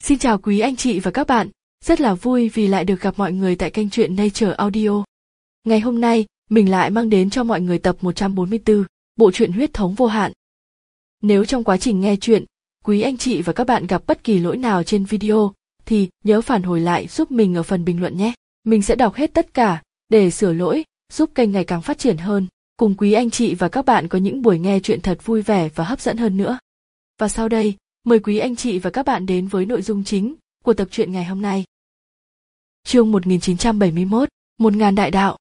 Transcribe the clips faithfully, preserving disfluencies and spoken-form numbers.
Xin chào quý anh chị và các bạn, rất là vui vì lại được gặp mọi người tại kênh truyện Nature Audio. Ngày hôm nay, mình lại mang đến cho mọi người tập một trăm bốn mươi tư, bộ truyện Huyết thống vô hạn. Nếu trong quá trình nghe truyện, quý anh chị và các bạn gặp bất kỳ lỗi nào trên video, thì nhớ phản hồi lại giúp mình ở phần bình luận nhé. Mình sẽ đọc hết tất cả, để sửa lỗi, giúp kênh ngày càng phát triển hơn, cùng quý anh chị và các bạn có những buổi nghe truyện thật vui vẻ và hấp dẫn hơn nữa. Và sau đây, mời quý anh chị và các bạn đến với nội dung chính của tập truyện ngày hôm nay. Chương một nghìn chín trăm bảy mươi mốt, một ngàn đại đạo.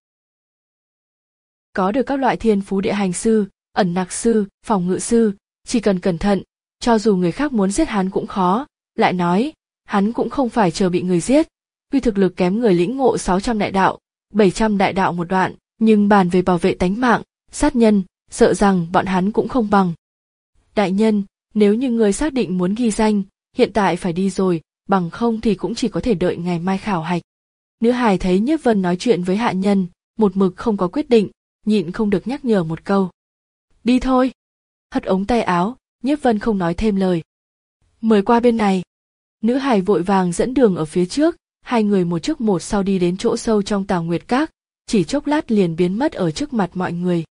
Có được các loại thiên phú địa hành sư, ẩn nặc sư, phòng ngự sư, chỉ cần cẩn thận, cho dù người khác muốn giết hắn cũng khó, lại nói, hắn cũng không phải chờ bị người giết, tuy thực lực kém người lĩnh ngộ sáu trăm đại đạo, bảy trăm đại đạo một đoạn, nhưng bàn về bảo vệ tánh mạng, sát nhân, sợ rằng bọn hắn cũng không bằng. Đại nhân, nếu như người xác định muốn ghi danh, hiện tại phải đi rồi, bằng không thì cũng chỉ có thể đợi ngày mai khảo hạch. Nữ hài thấy Nhiếp Vân nói chuyện với hạ nhân, một mực không có quyết định, nhịn không được nhắc nhở một câu. Đi thôi. Hất ống tay áo, Nhiếp Vân không nói thêm lời. Mời qua bên này. Nữ hài vội vàng dẫn đường ở phía trước, hai người một trước một sau đi đến chỗ sâu trong Tào Nguyệt Các, chỉ chốc lát liền biến mất ở trước mặt mọi người.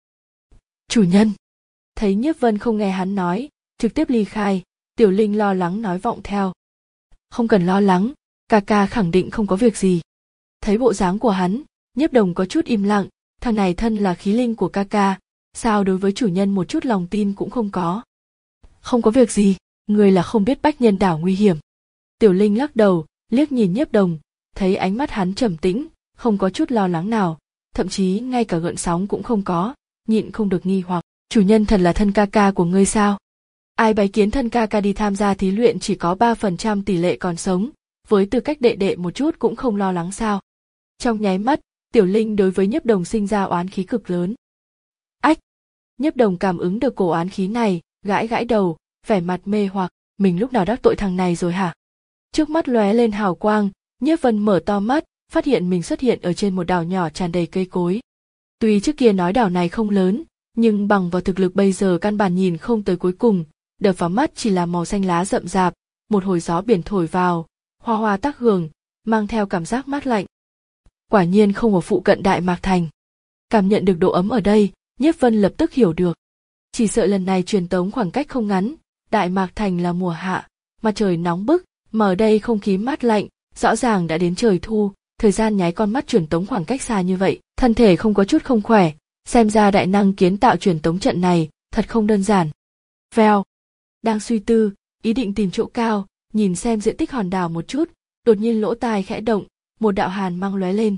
Chủ nhân. Thấy Nhiếp Vân không nghe hắn nói, trực tiếp ly khai, Tiểu Linh lo lắng nói vọng theo. Không cần lo lắng, ca ca khẳng định không có việc gì. Thấy bộ dáng của hắn, Nhiếp Đồng có chút im lặng, thằng này thân là khí linh của ca ca, sao đối với chủ nhân một chút lòng tin cũng không có. Không có việc gì, người là không biết Bách Nhân Đảo nguy hiểm. Tiểu Linh lắc đầu, liếc nhìn Nhiếp Đồng, thấy ánh mắt hắn trầm tĩnh, không có chút lo lắng nào, thậm chí ngay cả gợn sóng cũng không có, nhịn không được nghi hoặc, chủ nhân thật là thân ca ca của ngươi sao? Ai bái kiến thân ca ca đi tham gia thí luyện chỉ có ba phần trăm tỷ lệ còn sống, với tư cách đệ đệ một chút cũng không lo lắng sao? Trong nháy mắt, Tiểu Linh đối với Nhiếp Đồng sinh ra oán khí cực lớn. Ách! Nhiếp Đồng cảm ứng được cổ oán khí này, gãi gãi đầu, vẻ mặt mê hoặc, mình lúc nào đắc tội thằng này rồi hả? Trước mắt lóe lên hào quang, Nhiếp Vân mở to mắt, phát hiện mình xuất hiện ở trên một đảo nhỏ tràn đầy cây cối. Tuy trước kia nói đảo này không lớn, nhưng bằng vào thực lực bây giờ căn bản nhìn không tới cuối cùng, đập vào mắt chỉ là màu xanh lá rậm rạp, một hồi gió biển thổi vào, hoa hoa tác hưởng, mang theo cảm giác mát lạnh. Quả nhiên không ở phụ cận Đại Mạc Thành. Cảm nhận được độ ấm ở đây, Nhiếp Vân lập tức hiểu được. Chỉ sợ lần này truyền tống khoảng cách không ngắn, Đại Mạc Thành là mùa hạ, mặt trời nóng bức, mà ở đây không khí mát lạnh, rõ ràng đã đến trời thu, thời gian nháy con mắt truyền tống khoảng cách xa như vậy, thân thể không có chút không khỏe, xem ra đại năng kiến tạo truyền tống trận này, thật không đơn giản. Vèo. Đang suy tư, ý định tìm chỗ cao, nhìn xem diện tích hòn đảo một chút, đột nhiên lỗ tai khẽ động, một đạo hàn mang lóe lên.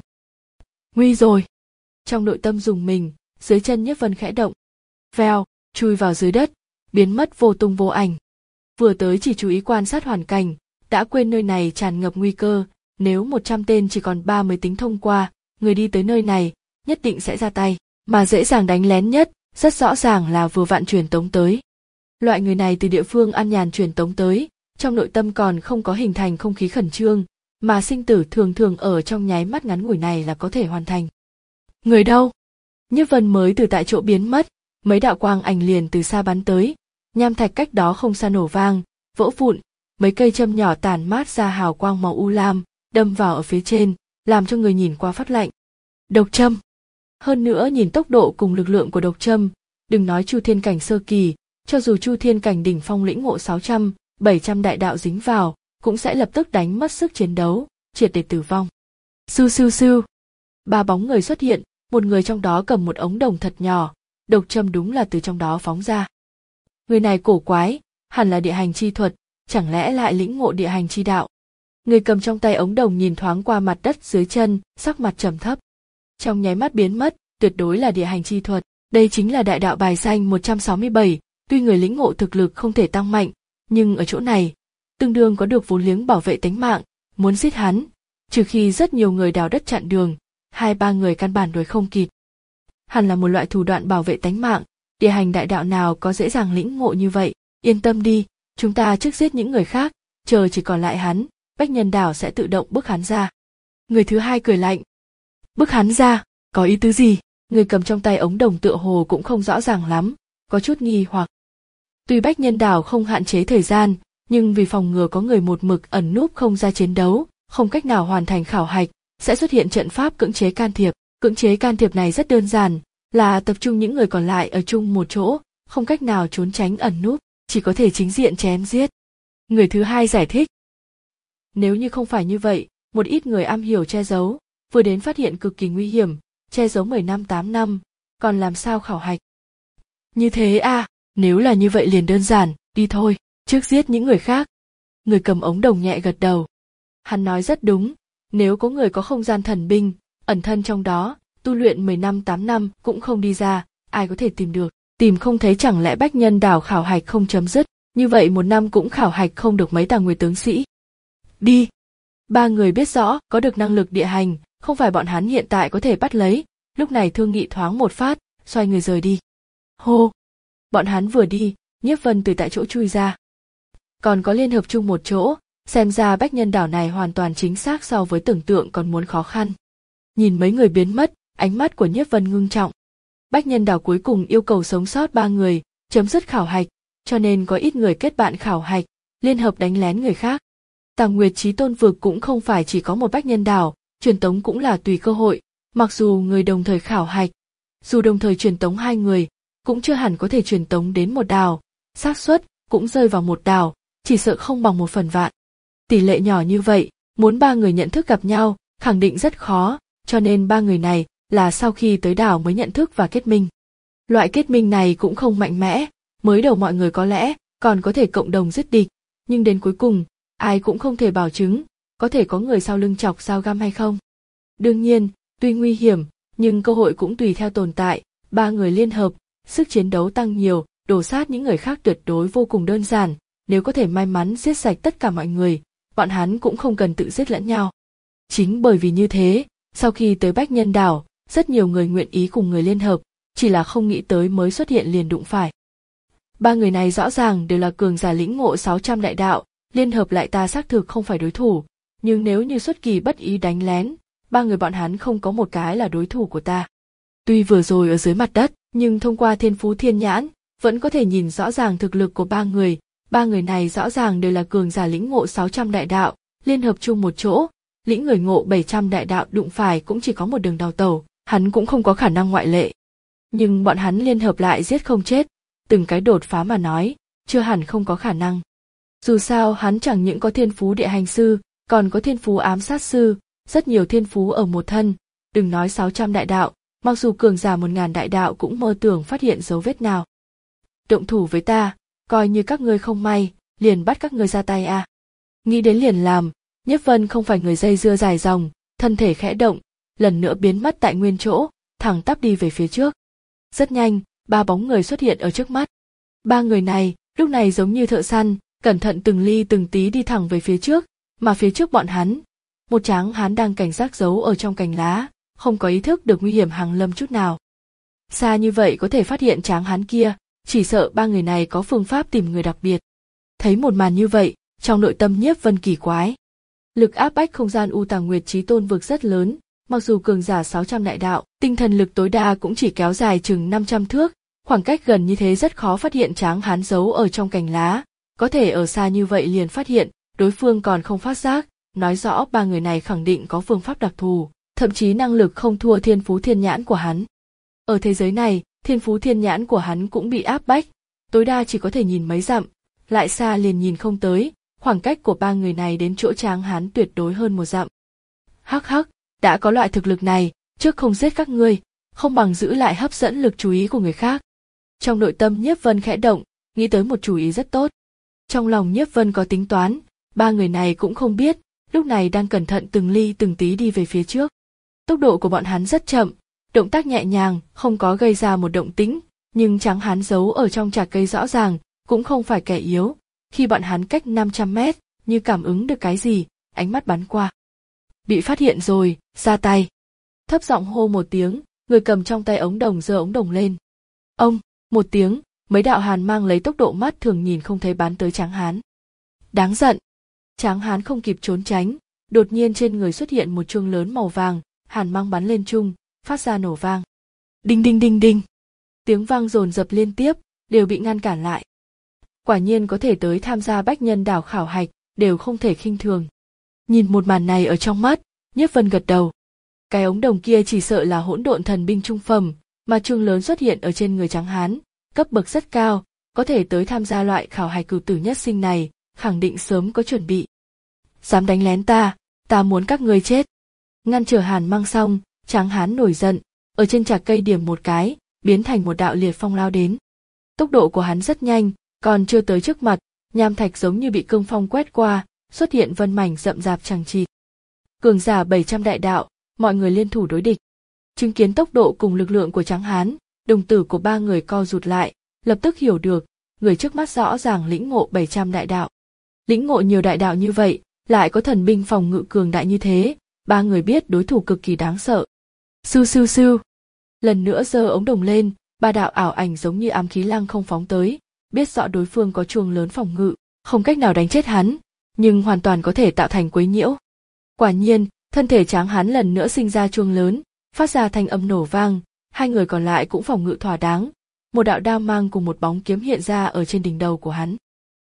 Nguy rồi! Trong nội tâm dùng mình, dưới chân Nhiếp Vân khẽ động. Vèo, chui vào dưới đất, biến mất vô tung vô ảnh. Vừa tới chỉ chú ý quan sát hoàn cảnh, đã quên nơi này tràn ngập nguy cơ, nếu một trăm tên chỉ còn ba mươi tính thông qua, người đi tới nơi này, nhất định sẽ ra tay, mà dễ dàng đánh lén nhất, rất rõ ràng là vừa vặn truyền tống tới. Loại người này từ địa phương an nhàn truyền tống tới, trong nội tâm còn không có hình thành không khí khẩn trương, mà sinh tử thường thường ở trong nháy mắt ngắn ngủi này là có thể hoàn thành. Người đâu? Nhiếp Vân mới từ tại chỗ biến mất, mấy đạo quang ảnh liền từ xa bắn tới, nham thạch cách đó không xa nổ vang, vỡ vụn, mấy cây châm nhỏ tản mát ra hào quang màu u lam, đâm vào ở phía trên, làm cho người nhìn qua phát lạnh. Độc châm. Hơn nữa nhìn tốc độ cùng lực lượng của độc châm, đừng nói Chu Thiên cảnh sơ kỳ, cho dù Chu Thiên cảnh đỉnh phong lĩnh ngộ sáu trăm, bảy trăm đại đạo dính vào, cũng sẽ lập tức đánh mất sức chiến đấu, triệt để tử vong. Sưu sưu sưu. Ba bóng người xuất hiện, một người trong đó cầm một ống đồng thật nhỏ, độc châm đúng là từ trong đó phóng ra. Người này cổ quái, hẳn là địa hành chi thuật, chẳng lẽ lại lĩnh ngộ địa hành chi đạo. Người cầm trong tay ống đồng nhìn thoáng qua mặt đất dưới chân, sắc mặt trầm thấp. Trong nháy mắt biến mất, tuyệt đối là địa hành chi thuật, đây chính là đại đạo bài danh một trăm sáu mươi bảy, tuy người lĩnh ngộ thực lực không thể tăng mạnh, nhưng ở chỗ này, tương đương có được vốn liếng bảo vệ tính mạng, muốn giết hắn, trừ khi rất nhiều người đào đất chặn đường, hai ba người căn bản đuổi không kịp. Hẳn là một loại thủ đoạn bảo vệ tánh mạng, địa hành đại đạo nào có dễ dàng lĩnh ngộ như vậy, yên tâm đi, chúng ta trước giết những người khác, chờ chỉ còn lại hắn, Bách Nhân Đảo sẽ tự động bức hắn ra. Người thứ hai cười lạnh. Bức hắn ra, có ý tứ gì? Người cầm trong tay ống đồng tựa hồ cũng không rõ ràng lắm, có chút nghi hoặc. Tuy Bách Nhân Đảo không hạn chế thời gian, nhưng vì phòng ngừa có người một mực ẩn núp không ra chiến đấu, không cách nào hoàn thành khảo hạch, sẽ xuất hiện trận pháp cưỡng chế can thiệp. Cưỡng chế can thiệp này rất đơn giản, là tập trung những người còn lại ở chung một chỗ, không cách nào trốn tránh ẩn núp, chỉ có thể chính diện chém giết. Người thứ hai giải thích. Nếu như không phải như vậy, một ít người am hiểu che giấu, vừa đến phát hiện cực kỳ nguy hiểm, che giấu mười năm tám năm, còn làm sao khảo hạch. Như thế à, nếu là như vậy liền đơn giản, đi thôi, trước giết những người khác. Người cầm ống đồng nhẹ gật đầu. Hắn nói rất đúng, nếu có người có không gian thần binh, ẩn thân trong đó, tu luyện mười năm tám năm cũng không đi ra, ai có thể tìm được, tìm không thấy chẳng lẽ Bách Nhân Đảo khảo hạch không chấm dứt, như vậy một năm cũng khảo hạch không được mấy Tàng Nguyệt tướng sĩ. Đi! Ba người biết rõ có được năng lực địa hành, không phải bọn hắn hiện tại có thể bắt lấy, lúc này thương nghị thoáng một phát, xoay người rời đi. Hô! Bọn hắn vừa đi, Nhiếp Vân từ tại chỗ chui ra. Còn có liên hợp chung một chỗ, xem ra Bách Nhân Đảo này hoàn toàn chính xác so với tưởng tượng còn muốn khó khăn. Nhìn mấy người biến mất, ánh mắt của Nhiếp Vân ngưng trọng. Bách Nhân Đảo cuối cùng yêu cầu sống sót ba người, chấm dứt khảo hạch, cho nên có ít người kết bạn khảo hạch, liên hợp đánh lén người khác. Tàng Nguyệt Chí Tôn vực cũng không phải chỉ có một Bách Nhân Đảo, truyền tống cũng là tùy cơ hội, mặc dù người đồng thời khảo hạch, dù đồng thời truyền tống hai người, cũng chưa hẳn có thể truyền tống đến một đảo, xác suất cũng rơi vào một đảo, chỉ sợ không bằng một phần vạn. Tỷ lệ nhỏ như vậy, muốn ba người nhận thức gặp nhau, khẳng định rất khó, cho nên ba người này là sau khi tới đảo mới nhận thức và kết minh. Loại kết minh này cũng không mạnh mẽ, mới đầu mọi người có lẽ còn có thể cộng đồng giết địch, nhưng đến cuối cùng, ai cũng không thể bảo chứng, có thể có người sau lưng chọc dao găm hay không. Đương nhiên, tuy nguy hiểm, nhưng cơ hội cũng tùy theo tồn tại, ba người liên hợp, sức chiến đấu tăng nhiều, đổ sát những người khác tuyệt đối vô cùng đơn giản, nếu có thể may mắn giết sạch tất cả mọi người, bọn hắn cũng không cần tự giết lẫn nhau. Chính bởi vì như thế, sau khi tới Bách Nhân Đảo, rất nhiều người nguyện ý cùng người liên hợp, chỉ là không nghĩ tới mới xuất hiện liền đụng phải. Ba người này rõ ràng đều là cường giả lĩnh ngộ sáu trăm đại đạo, liên hợp lại ta xác thực không phải đối thủ, nhưng nếu như xuất kỳ bất ý đánh lén, ba người bọn hắn không có một cái là đối thủ của ta. Tuy vừa rồi ở dưới mặt đất, nhưng thông qua thiên phú thiên nhãn, vẫn có thể nhìn rõ ràng thực lực của ba người, ba người này rõ ràng đều là cường giả lĩnh ngộ sáu trăm đại đạo, liên hợp chung một chỗ, lĩnh người ngộ bảy trăm đại đạo đụng phải cũng chỉ có một đường đào tẩu, hắn cũng không có khả năng ngoại lệ. Nhưng bọn hắn liên hợp lại giết không chết, từng cái đột phá mà nói, chưa hẳn không có khả năng. Dù sao hắn chẳng những có thiên phú địa hành sư, còn có thiên phú ám sát sư, rất nhiều thiên phú ở một thân, đừng nói sáu trăm đại đạo, mặc dù cường giả một ngàn đại đạo cũng mơ tưởng phát hiện dấu vết nào. Động thủ với ta, coi như các ngươi không may, liền bắt các ngươi ra tay à. Nghĩ đến liền làm, Nhiếp Vân không phải người dây dưa dài dòng, thân thể khẽ động, lần nữa biến mất tại nguyên chỗ, thẳng tắp đi về phía trước. Rất nhanh, ba bóng người xuất hiện ở trước mắt. Ba người này, lúc này giống như thợ săn, cẩn thận từng ly từng tí đi thẳng về phía trước, mà phía trước bọn hắn, một tráng hán đang cảnh giác giấu ở trong cành lá, không có ý thức được nguy hiểm hàng lâm chút nào. Xa như vậy có thể phát hiện tráng hán kia, chỉ sợ ba người này có phương pháp tìm người đặc biệt. Thấy một màn như vậy, trong nội tâm Nhiếp Vân kỳ quái. Lực áp bách không gian U Tàng Nguyệt Chí Tôn vực rất lớn, mặc dù cường giả sáu trăm đại đạo, tinh thần lực tối đa cũng chỉ kéo dài chừng năm trăm thước, khoảng cách gần như thế rất khó phát hiện tráng hán giấu ở trong cành lá, có thể ở xa như vậy liền phát hiện, đối phương còn không phát giác, nói rõ ba người này khẳng định có phương pháp đặc thù, thậm chí năng lực không thua thiên phú thiên nhãn của hắn. Ở thế giới này, thiên phú thiên nhãn của hắn cũng bị áp bách, tối đa chỉ có thể nhìn mấy dặm, lại xa liền nhìn không tới, khoảng cách của ba người này đến chỗ tráng hán tuyệt đối hơn một dặm. Hắc hắc, đã có loại thực lực này, trước không giết các ngươi, không bằng giữ lại hấp dẫn lực chú ý của người khác. Trong nội tâm Nhiếp Vân khẽ động, nghĩ tới một chủ ý rất tốt. Trong lòng Nhiếp Vân có tính toán, ba người này cũng không biết, lúc này đang cẩn thận từng ly từng tí đi về phía trước. Tốc độ của bọn hắn rất chậm, động tác nhẹ nhàng, không có gây ra một động tĩnh, nhưng tráng hán giấu ở trong chạc cây rõ ràng, cũng không phải kẻ yếu. Khi bọn hắn cách năm trăm mét, như cảm ứng được cái gì, ánh mắt bắn qua. Bị phát hiện rồi, ra tay. Thấp giọng hô một tiếng, người cầm trong tay ống đồng giơ ống đồng lên. Ông, một tiếng, mấy đạo hàn mang lấy tốc độ mắt thường nhìn không thấy bắn tới tráng hán. Đáng giận. Tráng hán không kịp trốn tránh, đột nhiên trên người xuất hiện một chuông lớn màu vàng, hàn mang bắn lên chung, phát ra nổ vang. Đinh đinh đinh đinh. Tiếng vang dồn dập liên tiếp, đều bị ngăn cản lại. Quả nhiên có thể tới tham gia Bách Nhân Đảo khảo hạch, đều không thể khinh thường. Nhìn một màn này ở trong mắt, Nhiếp Vân gật đầu. Cái ống đồng kia chỉ sợ là hỗn độn thần binh trung phẩm, mà chương lớn xuất hiện ở trên người Tráng Hán, cấp bậc rất cao, có thể tới tham gia loại khảo hạch cửu tử nhất sinh này, khẳng định sớm có chuẩn bị. Dám đánh lén ta, ta muốn các ngươi chết. Ngăn trở Hàn Mang xong, Tráng Hán nổi giận, ở trên chạc cây điểm một cái, biến thành một đạo liệt phong lao đến. Tốc độ của hắn rất nhanh, còn chưa tới trước mặt, nham thạch giống như bị cương phong quét qua, xuất hiện vân mảnh rậm rạp chằng chịt. Cường giả bảy trăm đại đạo, mọi người liên thủ đối địch. Chứng kiến tốc độ cùng lực lượng của Tráng Hán, đồng tử của ba người co rụt lại, lập tức hiểu được, người trước mắt rõ ràng lĩnh ngộ bảy trăm đại đạo. Lĩnh ngộ nhiều đại đạo như vậy, lại có thần binh phòng ngự cường đại như thế, ba người biết đối thủ cực kỳ đáng sợ. Sưu sưu sưu. Lần nữa giơ ống đồng lên, ba đạo ảo ảnh giống như ám khí lăng không phóng tới, biết rõ đối phương có chuông lớn phòng ngự, không cách nào đánh chết hắn, nhưng hoàn toàn có thể tạo thành quấy nhiễu. Quả nhiên, thân thể Tráng Hán lần nữa sinh ra chuông lớn, phát ra thanh âm nổ vang, hai người còn lại cũng phòng ngự thỏa đáng. Một đạo đao mang cùng một bóng kiếm hiện ra ở trên đỉnh đầu của hắn.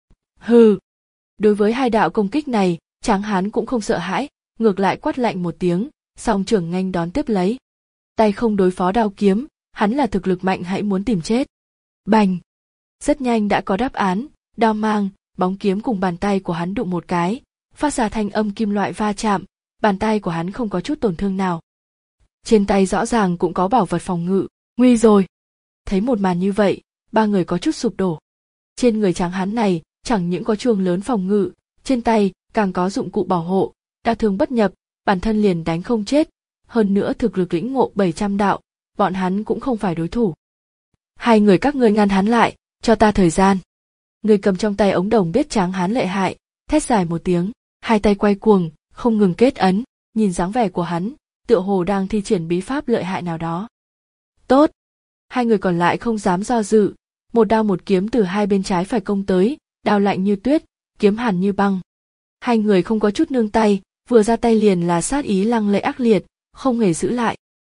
Hừ. Đối với hai đạo công kích này, Tráng Hán cũng không sợ hãi, ngược lại quát lạnh một tiếng, song trưởng nghênh đón tiếp lấy. Tay không đối phó đao kiếm, hắn là thực lực mạnh hãy muốn tìm chết. Bành. Rất nhanh đã có đáp án, đao mang, bóng kiếm cùng bàn tay của hắn đụng một cái, phát ra thanh âm kim loại va chạm, bàn tay của hắn không có chút tổn thương nào. Trên tay rõ ràng cũng có bảo vật phòng ngự, nguy rồi. Thấy một màn như vậy, ba người có chút sụp đổ. Trên người Tráng Hán này, chẳng những có chuông lớn phòng ngự, trên tay càng có dụng cụ bảo hộ, đao thương bất nhập, bản thân liền đánh không chết, hơn nữa thực lực lĩnh ngộ bảy trăm đạo, bọn hắn cũng không phải đối thủ. Hai người các ngươi ngăn hắn lại, cho ta thời gian. Người cầm trong tay ống đồng biết Tráng Hán lợi hại, thét dài một tiếng, hai tay quay cuồng, không ngừng kết ấn, nhìn dáng vẻ của hắn, tựa hồ đang thi triển bí pháp lợi hại nào đó. Tốt. Hai người còn lại không dám do dự, một đao một kiếm từ hai bên trái phải công tới, đao lạnh như tuyết, kiếm hàn như băng. Hai người không có chút nương tay, vừa ra tay liền là sát ý lăng lệ ác liệt, không hề giữ lại.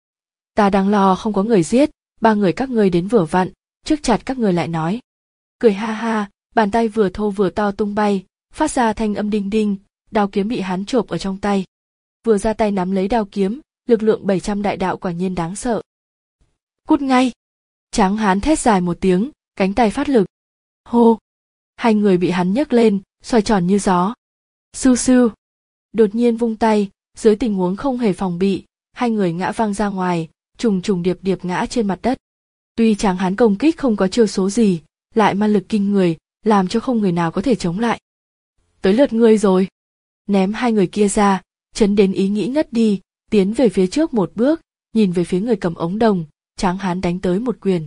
Ta đang lo không có người giết, ba người các ngươi đến vừa vặn, trước chặt các ngươi lại nói. Cười ha ha, bàn tay vừa thô vừa to tung bay, phát ra thanh âm đinh đinh, đao kiếm bị hắn chộp ở trong tay. Vừa ra tay nắm lấy đao kiếm, lực lượng bảy trăm đại đạo quả nhiên đáng sợ. Cút ngay! Tráng Hán thét dài một tiếng, cánh tay phát lực. Hô! Hai người bị hắn nhấc lên, xoay tròn như gió. Sưu sưu! Đột nhiên vung tay, dưới tình huống không hề phòng bị, hai người ngã văng ra ngoài, trùng trùng điệp điệp ngã trên mặt đất. Tuy Tráng Hán công kích không có chiêu số gì, lại ma lực kinh người, làm cho không người nào có thể chống lại. Tới lượt ngươi rồi. Ném hai người kia ra, chấn đến ý nghĩ ngất đi, tiến về phía trước một bước, nhìn về phía người cầm ống đồng, Tráng Hán đánh tới một quyền.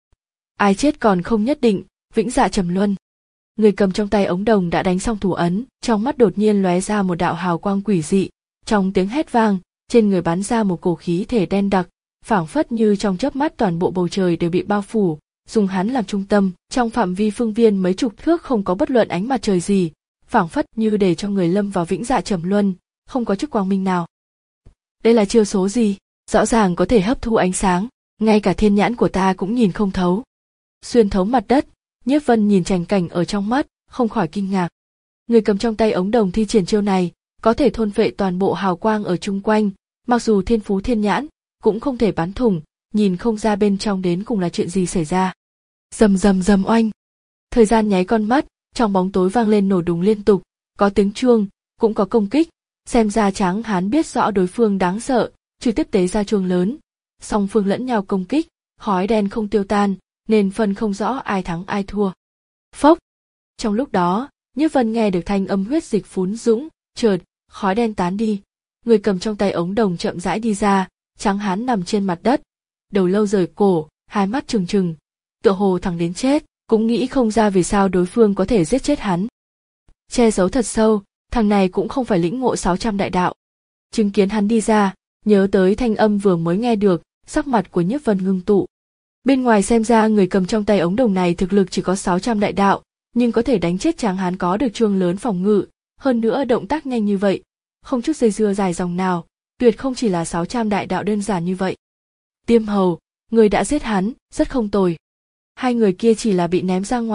Ai chết còn không nhất định, vĩnh dạ trầm luân. Người cầm trong tay ống đồng đã đánh xong thủ ấn, trong mắt đột nhiên lóe ra một đạo hào quang quỷ dị, trong tiếng hét vang, trên người bắn ra một cổ khí thể đen đặc, phảng phất như trong chớp mắt toàn bộ bầu trời đều bị bao phủ, dùng hắn làm trung tâm, trong phạm vi phương viên mấy chục thước không có bất luận ánh mặt trời gì, phảng phất như để cho người lâm vào vĩnh dạ trầm luân, không có chút quang minh nào. Đây là chiêu số gì? Rõ ràng có thể hấp thu ánh sáng, ngay cả thiên nhãn của ta cũng nhìn không thấu. Xuyên thấu mặt đất, Nhiếp Vân nhìn trành cảnh ở trong mắt, không khỏi kinh ngạc. Người cầm trong tay ống đồng thi triển chiêu này, có thể thôn phệ toàn bộ hào quang ở chung quanh, mặc dù thiên phú thiên nhãn, cũng không thể bắn thủng, nhìn không ra bên trong đến cùng là chuyện gì xảy ra. Rầm rầm rầm oanh. Thời gian nháy con mắt, trong bóng tối vang lên nổ đùng liên tục, có tiếng chuông, cũng có công kích, xem ra Tráng Hán biết rõ đối phương đáng sợ, trực tiếp tế ra chuông lớn. Song phương lẫn nhau công kích, khói đen không tiêu tan, nên phân không rõ ai thắng ai thua. Phốc. Trong lúc đó, Nhiếp Vân nghe được thanh âm huyết dịch phún dũng, chợt, khói đen tán đi. Người cầm trong tay ống đồng chậm rãi đi ra, Tráng Hán nằm trên mặt đất, đầu lâu rời cổ, hai mắt trừng trừng, tựa hồ thẳng đến chết, cũng nghĩ không ra vì sao đối phương có thể giết chết hắn. Che giấu thật sâu, thằng này cũng không phải lĩnh ngộ sáu trăm đại đạo. Chứng kiến hắn đi ra, nhớ tới thanh âm vừa mới nghe được, sắc mặt của Nhiếp Vân ngưng tụ. Bên ngoài xem ra người cầm trong tay ống đồng này thực lực chỉ có sáu trăm đại đạo, nhưng có thể đánh chết Tráng Hán có được chuông lớn phòng ngự, hơn nữa động tác nhanh như vậy, không chút dây dưa dài dòng nào, tuyệt không chỉ là sáu trăm đại đạo đơn giản như vậy. Tiêm Hầu, người đã giết hắn, rất không tồi. Hai người kia chỉ là bị ném ra ngoài,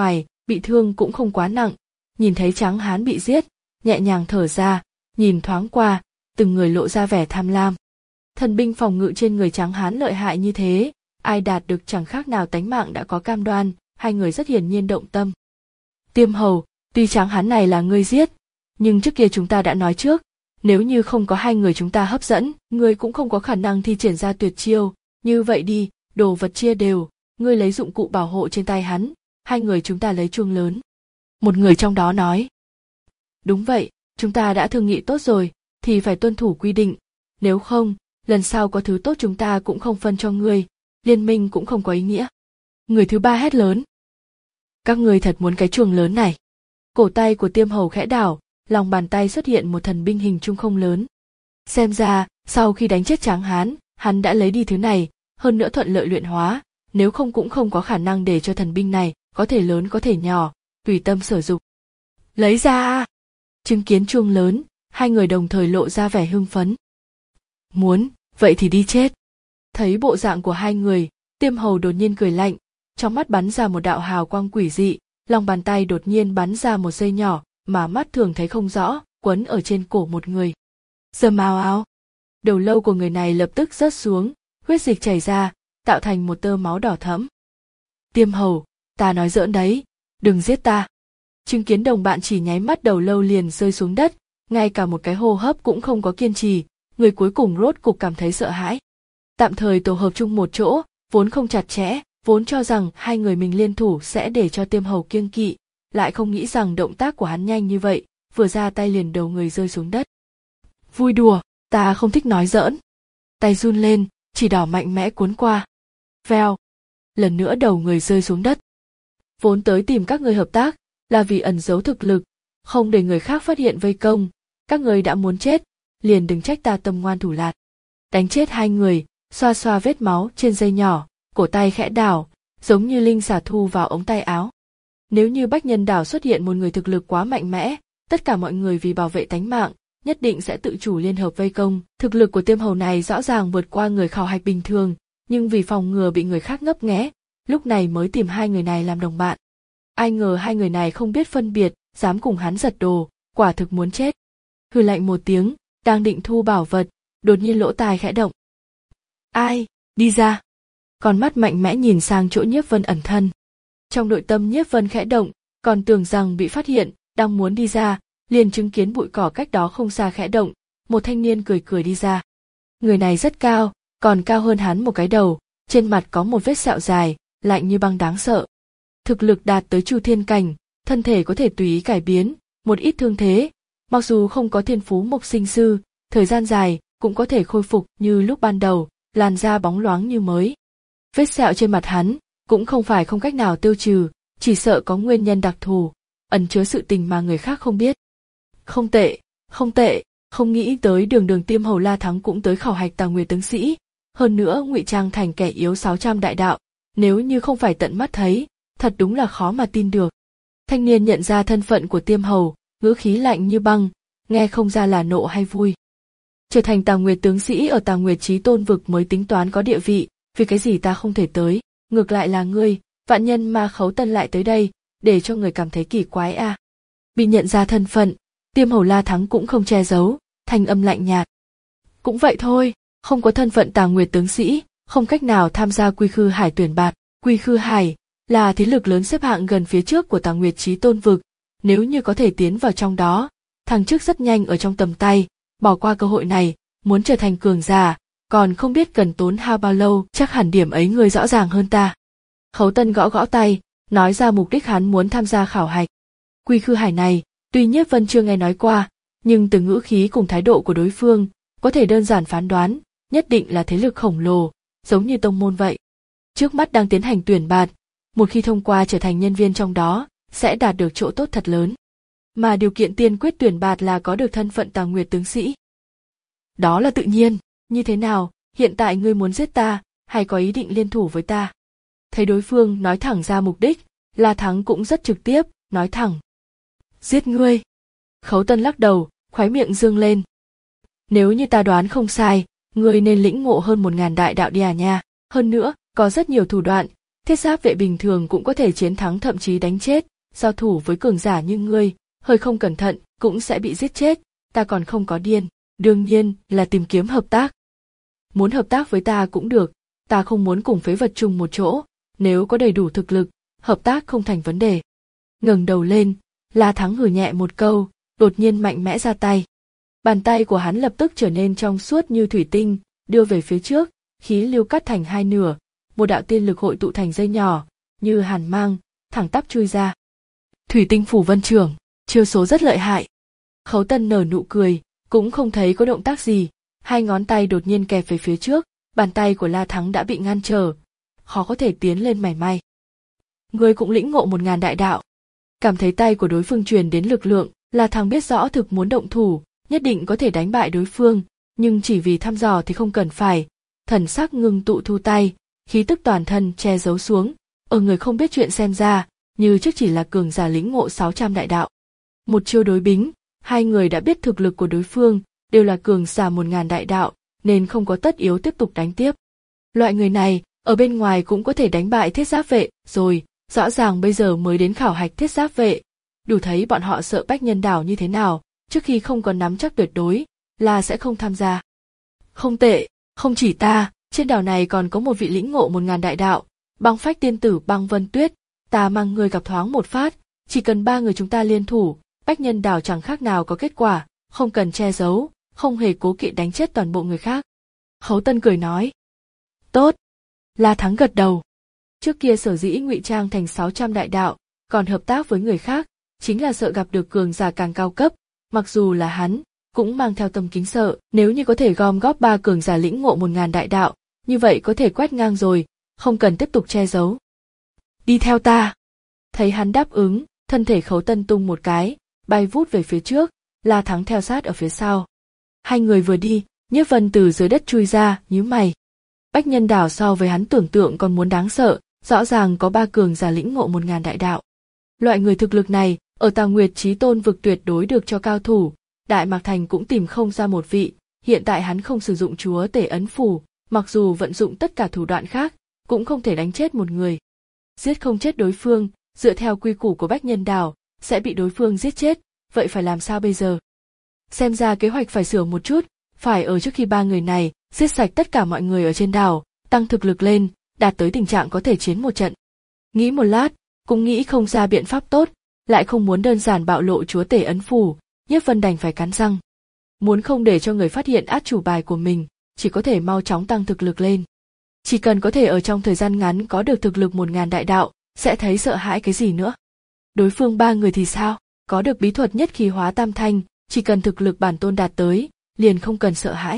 bị thương cũng không quá nặng, nhìn thấy Tráng Hán bị giết, nhẹ nhàng thở ra, nhìn thoáng qua, từng người lộ ra vẻ tham lam. Thần binh phòng ngự trên người Tráng Hán lợi hại như thế, ai đạt được chẳng khác nào tánh mạng đã có cam đoan, hai người rất hiển nhiên động tâm. Tiêm Hầu, tuy Tráng Hán này là ngươi giết, nhưng trước kia chúng ta đã nói trước, nếu như không có hai người chúng ta hấp dẫn, ngươi cũng không có khả năng thi triển ra tuyệt chiêu, như vậy đi, đồ vật chia đều, ngươi lấy dụng cụ bảo hộ trên tay hắn, hai người chúng ta lấy chuông lớn. Một người trong đó nói. Đúng vậy, chúng ta đã thương nghị tốt rồi, thì phải tuân thủ quy định, nếu không, lần sau có thứ tốt chúng ta cũng không phân cho ngươi, liên minh cũng không có ý nghĩa. Người thứ ba hét lớn. Các ngươi thật muốn cái chuông lớn này. Cổ tay của Tiêm Hầu khẽ đảo, lòng bàn tay xuất hiện một thần binh hình trung không lớn. Xem ra, sau khi đánh chết Tráng Hán, hắn đã lấy đi thứ này, hơn nữa thuận lợi luyện hóa, nếu không cũng không có khả năng để cho thần binh này, có thể lớn có thể nhỏ, tùy tâm sử dụng. Lấy ra! Chứng kiến chuông lớn, hai người đồng thời lộ ra vẻ hưng phấn. Muốn, vậy thì đi chết. Thấy bộ dạng của hai người, Tiêm Hầu đột nhiên cười lạnh, trong mắt bắn ra một đạo hào quang quỷ dị, lòng bàn tay đột nhiên bắn ra một dây nhỏ, mà mắt thường thấy không rõ, quấn ở trên cổ một người. Rầm ào ào, đầu lâu của người này lập tức rớt xuống, huyết dịch chảy ra, tạo thành một tơ máu đỏ thẫm. Tiêm Hầu, ta nói giỡn đấy, đừng giết ta. Chứng kiến đồng bạn chỉ nháy mắt đầu lâu liền rơi xuống đất, ngay cả một cái hô hấp cũng không có kiên trì, người cuối cùng rốt cục cảm thấy sợ hãi. Tạm thời tổ hợp chung một chỗ, vốn không chặt chẽ, vốn cho rằng hai người mình liên thủ sẽ để cho Tiêm Hầu kiêng kỵ, lại không nghĩ rằng động tác của hắn nhanh như vậy, vừa ra tay liền đầu người rơi xuống đất. Vui đùa, ta không thích nói giỡn. Tay run lên, chỉ đỏ mạnh mẽ cuốn qua. Vèo, lần nữa đầu người rơi xuống đất. Vốn tới tìm các người hợp tác, là vì ẩn giấu thực lực, không để người khác phát hiện vây công, các người đã muốn chết, liền đừng trách ta tâm ngoan thủ lạt. Đánh chết hai người, xoa xoa vết máu trên dây nhỏ, cổ tay khẽ đảo, giống như linh xả thu vào ống tay áo. Nếu như Bách Nhân Đảo xuất hiện một người thực lực quá mạnh mẽ, tất cả mọi người vì bảo vệ tánh mạng, nhất định sẽ tự chủ liên hợp vây công. Thực lực của Tiêm Hầu này rõ ràng vượt qua người khảo hạch bình thường, nhưng vì phòng ngừa bị người khác ngấp nghé, lúc này mới tìm hai người này làm đồng bạn. Ai ngờ hai người này không biết phân biệt, dám cùng hắn giật đồ, quả thực muốn chết. Hừ lạnh một tiếng, đang định thu bảo vật, đột nhiên lỗ tai khẽ động. Ai, đi ra. Con mắt mạnh mẽ nhìn sang chỗ Nhiếp Vân ẩn thân. Trong nội tâm Nhiếp Vân khẽ động, còn tưởng rằng bị phát hiện, đang muốn đi ra, liền chứng kiến bụi cỏ cách đó không xa khẽ động, một thanh niên cười cười đi ra. Người này rất cao, còn cao hơn hắn một cái đầu, trên mặt có một vết sẹo dài, lạnh như băng đáng sợ. Thực lực đạt tới Chu Thiên cảnh, thân thể có thể tùy ý cải biến, một ít thương thế, mặc dù không có thiên phú mộc sinh sư, thời gian dài cũng có thể khôi phục như lúc ban đầu, làn da bóng loáng như mới. Vết sẹo trên mặt hắn cũng không phải không cách nào tiêu trừ, chỉ sợ có nguyên nhân đặc thù, ẩn chứa sự tình mà người khác không biết. Không tệ, không tệ, không nghĩ tới đường đường Tiêm Hầu La Thắng cũng tới khảo hạch Tà Nguyệt tướng sĩ, hơn nữa ngụy trang thành kẻ yếu sáu trăm đại đạo, nếu như không phải tận mắt thấy, thật đúng là khó mà tin được. Thanh niên nhận ra thân phận của Tiêm Hầu, ngữ khí lạnh như băng, nghe không ra là nộ hay vui. Trở thành Tà Nguyệt tướng sĩ ở Tà Nguyệt Chí Tôn vực mới tính toán có địa vị, vì cái gì ta không thể tới, ngược lại là ngươi, vạn nhân ma khấu tân lại tới đây, để cho người cảm thấy kỳ quái a. À. Bị nhận ra thân phận, Tiêm Hầu La Thắng cũng không che giấu, thanh âm lạnh nhạt. Cũng vậy thôi, không có thân phận Tà Nguyệt tướng sĩ, không cách nào tham gia Quy Khư Hải tuyển bạt. Quy Khư Hải là thế lực lớn xếp hạng gần phía trước của Tà Nguyệt Chí Tôn vực, nếu như có thể tiến vào trong đó, thằng trước rất nhanh ở trong tầm tay, bỏ qua cơ hội này, muốn trở thành cường giả, còn không biết cần tốn hao bao lâu, chắc hẳn điểm ấy người rõ ràng hơn ta. Khấu Tân gõ gõ tay, nói ra mục đích hắn muốn tham gia khảo hạch. Quy Khư Hải này, tuy Nhiếp Vân chưa nghe nói qua, nhưng từ ngữ khí cùng thái độ của đối phương, có thể đơn giản phán đoán, nhất định là thế lực khổng lồ, giống như tông môn vậy. Trước mắt đang tiến hành tuyển bạt, một khi thông qua trở thành nhân viên trong đó, sẽ đạt được chỗ tốt thật lớn. Mà điều kiện tiên quyết tuyển bạt là có được thân phận Tà Nguyệt tướng sĩ. Đó là tự nhiên, như thế nào, hiện tại ngươi muốn giết ta, hay có ý định liên thủ với ta? Thấy đối phương nói thẳng ra mục đích, La Thắng cũng rất trực tiếp, nói thẳng. Giết ngươi. Khấu Tân lắc đầu, khóe miệng dương lên. Nếu như ta đoán không sai, ngươi nên lĩnh ngộ hơn một ngàn đại đạo đi à nha. Hơn nữa, có rất nhiều thủ đoạn, thiết giáp vệ bình thường cũng có thể chiến thắng thậm chí đánh chết, giao thủ với cường giả như ngươi, hơi không cẩn thận cũng sẽ bị giết chết, ta còn không có điên, đương nhiên là tìm kiếm hợp tác. Muốn hợp tác với ta cũng được, ta không muốn cùng phế vật chung một chỗ, nếu có đầy đủ thực lực, hợp tác không thành vấn đề. Ngẩng đầu lên, La Thắng hừ nhẹ một câu, đột nhiên mạnh mẽ ra tay. Bàn tay của hắn lập tức trở nên trong suốt như thủy tinh, đưa về phía trước, khí lưu cắt thành hai nửa, một đạo tiên lực hội tụ thành dây nhỏ, như hàn mang, thẳng tắp chui ra. Thủy tinh phủ vân trưởng, chiêu số rất lợi hại. Khấu Tân nở nụ cười, cũng không thấy có động tác gì, hai ngón tay đột nhiên kẹp về phía trước, bàn tay của La Thắng đã bị ngăn trở, khó có thể tiến lên mảy may. Ngươi cũng lĩnh ngộ một ngàn đại đạo. Cảm thấy tay của đối phương truyền đến lực lượng, La Thắng biết rõ thực muốn động thủ, nhất định có thể đánh bại đối phương, nhưng chỉ vì thăm dò thì không cần phải. Thần sắc ngưng tụ thu tay, khí tức toàn thân che giấu xuống, ở người không biết chuyện xem ra, như trước chỉ là cường giả lĩnh ngộ sáu trăm đại đạo. Một chiêu đối bính, hai người đã biết thực lực của đối phương, đều là cường giả một ngàn đại đạo, nên không có tất yếu tiếp tục đánh tiếp. Loại người này, ở bên ngoài cũng có thể đánh bại thiết giáp vệ, rồi, rõ ràng bây giờ mới đến khảo hạch thiết giáp vệ. Đủ thấy bọn họ sợ Bách Nhân Đảo như thế nào, trước khi không có nắm chắc tuyệt đối, là sẽ không tham gia. Không tệ, không chỉ ta, trên đảo này còn có một vị lĩnh ngộ một ngàn đại đạo, Băng Phách tiên tử Băng Vân Tuyết, ta mang người gặp thoáng một phát, chỉ cần ba người chúng ta liên thủ, Bách Nhân Đảo chẳng khác nào có kết quả, không cần che giấu, không hề cố kỵ đánh chết toàn bộ người khác. Khấu Tân cười nói. Tốt. La Thắng gật đầu. Trước kia sở dĩ ngụy trang thành sáu trăm đại đạo, còn hợp tác với người khác, chính là sợ gặp được cường giả càng cao cấp, mặc dù là hắn, cũng mang theo tâm kính sợ, nếu như có thể gom góp ba cường giả lĩnh ngộ một ngàn đại đạo, như vậy có thể quét ngang rồi, không cần tiếp tục che giấu. Đi theo ta. Thấy hắn đáp ứng, thân thể Khấu Tân tung một cái, bay vút về phía trước, La Thắng theo sát ở phía sau. Hai người vừa đi, Nhiếp Vân từ dưới đất chui ra, nhíu mày. Bách Nhân Đảo so với hắn tưởng tượng còn muốn đáng sợ, rõ ràng có ba cường giả lĩnh ngộ một ngàn đại đạo. Loại người thực lực này, ở Tào Nguyệt Chí Tôn vực tuyệt đối được cho cao thủ, Đại Mạc Thành cũng tìm không ra một vị, hiện tại hắn không sử dụng chúa tể ấn phủ, mặc dù vận dụng tất cả thủ đoạn khác, cũng không thể đánh chết một người. Giết không chết đối phương, dựa theo quy củ của Bách Nhân Đảo, sẽ bị đối phương giết chết, vậy phải làm sao bây giờ? Xem ra kế hoạch phải sửa một chút, phải ở trước khi ba người này giết sạch tất cả mọi người ở trên đảo, tăng thực lực lên, đạt tới tình trạng có thể chiến một trận. Nghĩ một lát, cũng nghĩ không ra biện pháp tốt, lại không muốn đơn giản bạo lộ chúa tể ấn phủ, Nhiếp Vân đành phải cắn răng. Muốn không để cho người phát hiện át chủ bài của mình, chỉ có thể mau chóng tăng thực lực lên. Chỉ cần có thể ở trong thời gian ngắn có được thực lực một ngàn đại đạo, sẽ thấy sợ hãi cái gì nữa. Đối phương ba người thì sao? Có được bí thuật nhất khí hóa tam thanh, chỉ cần thực lực bản tôn đạt tới, liền không cần sợ hãi.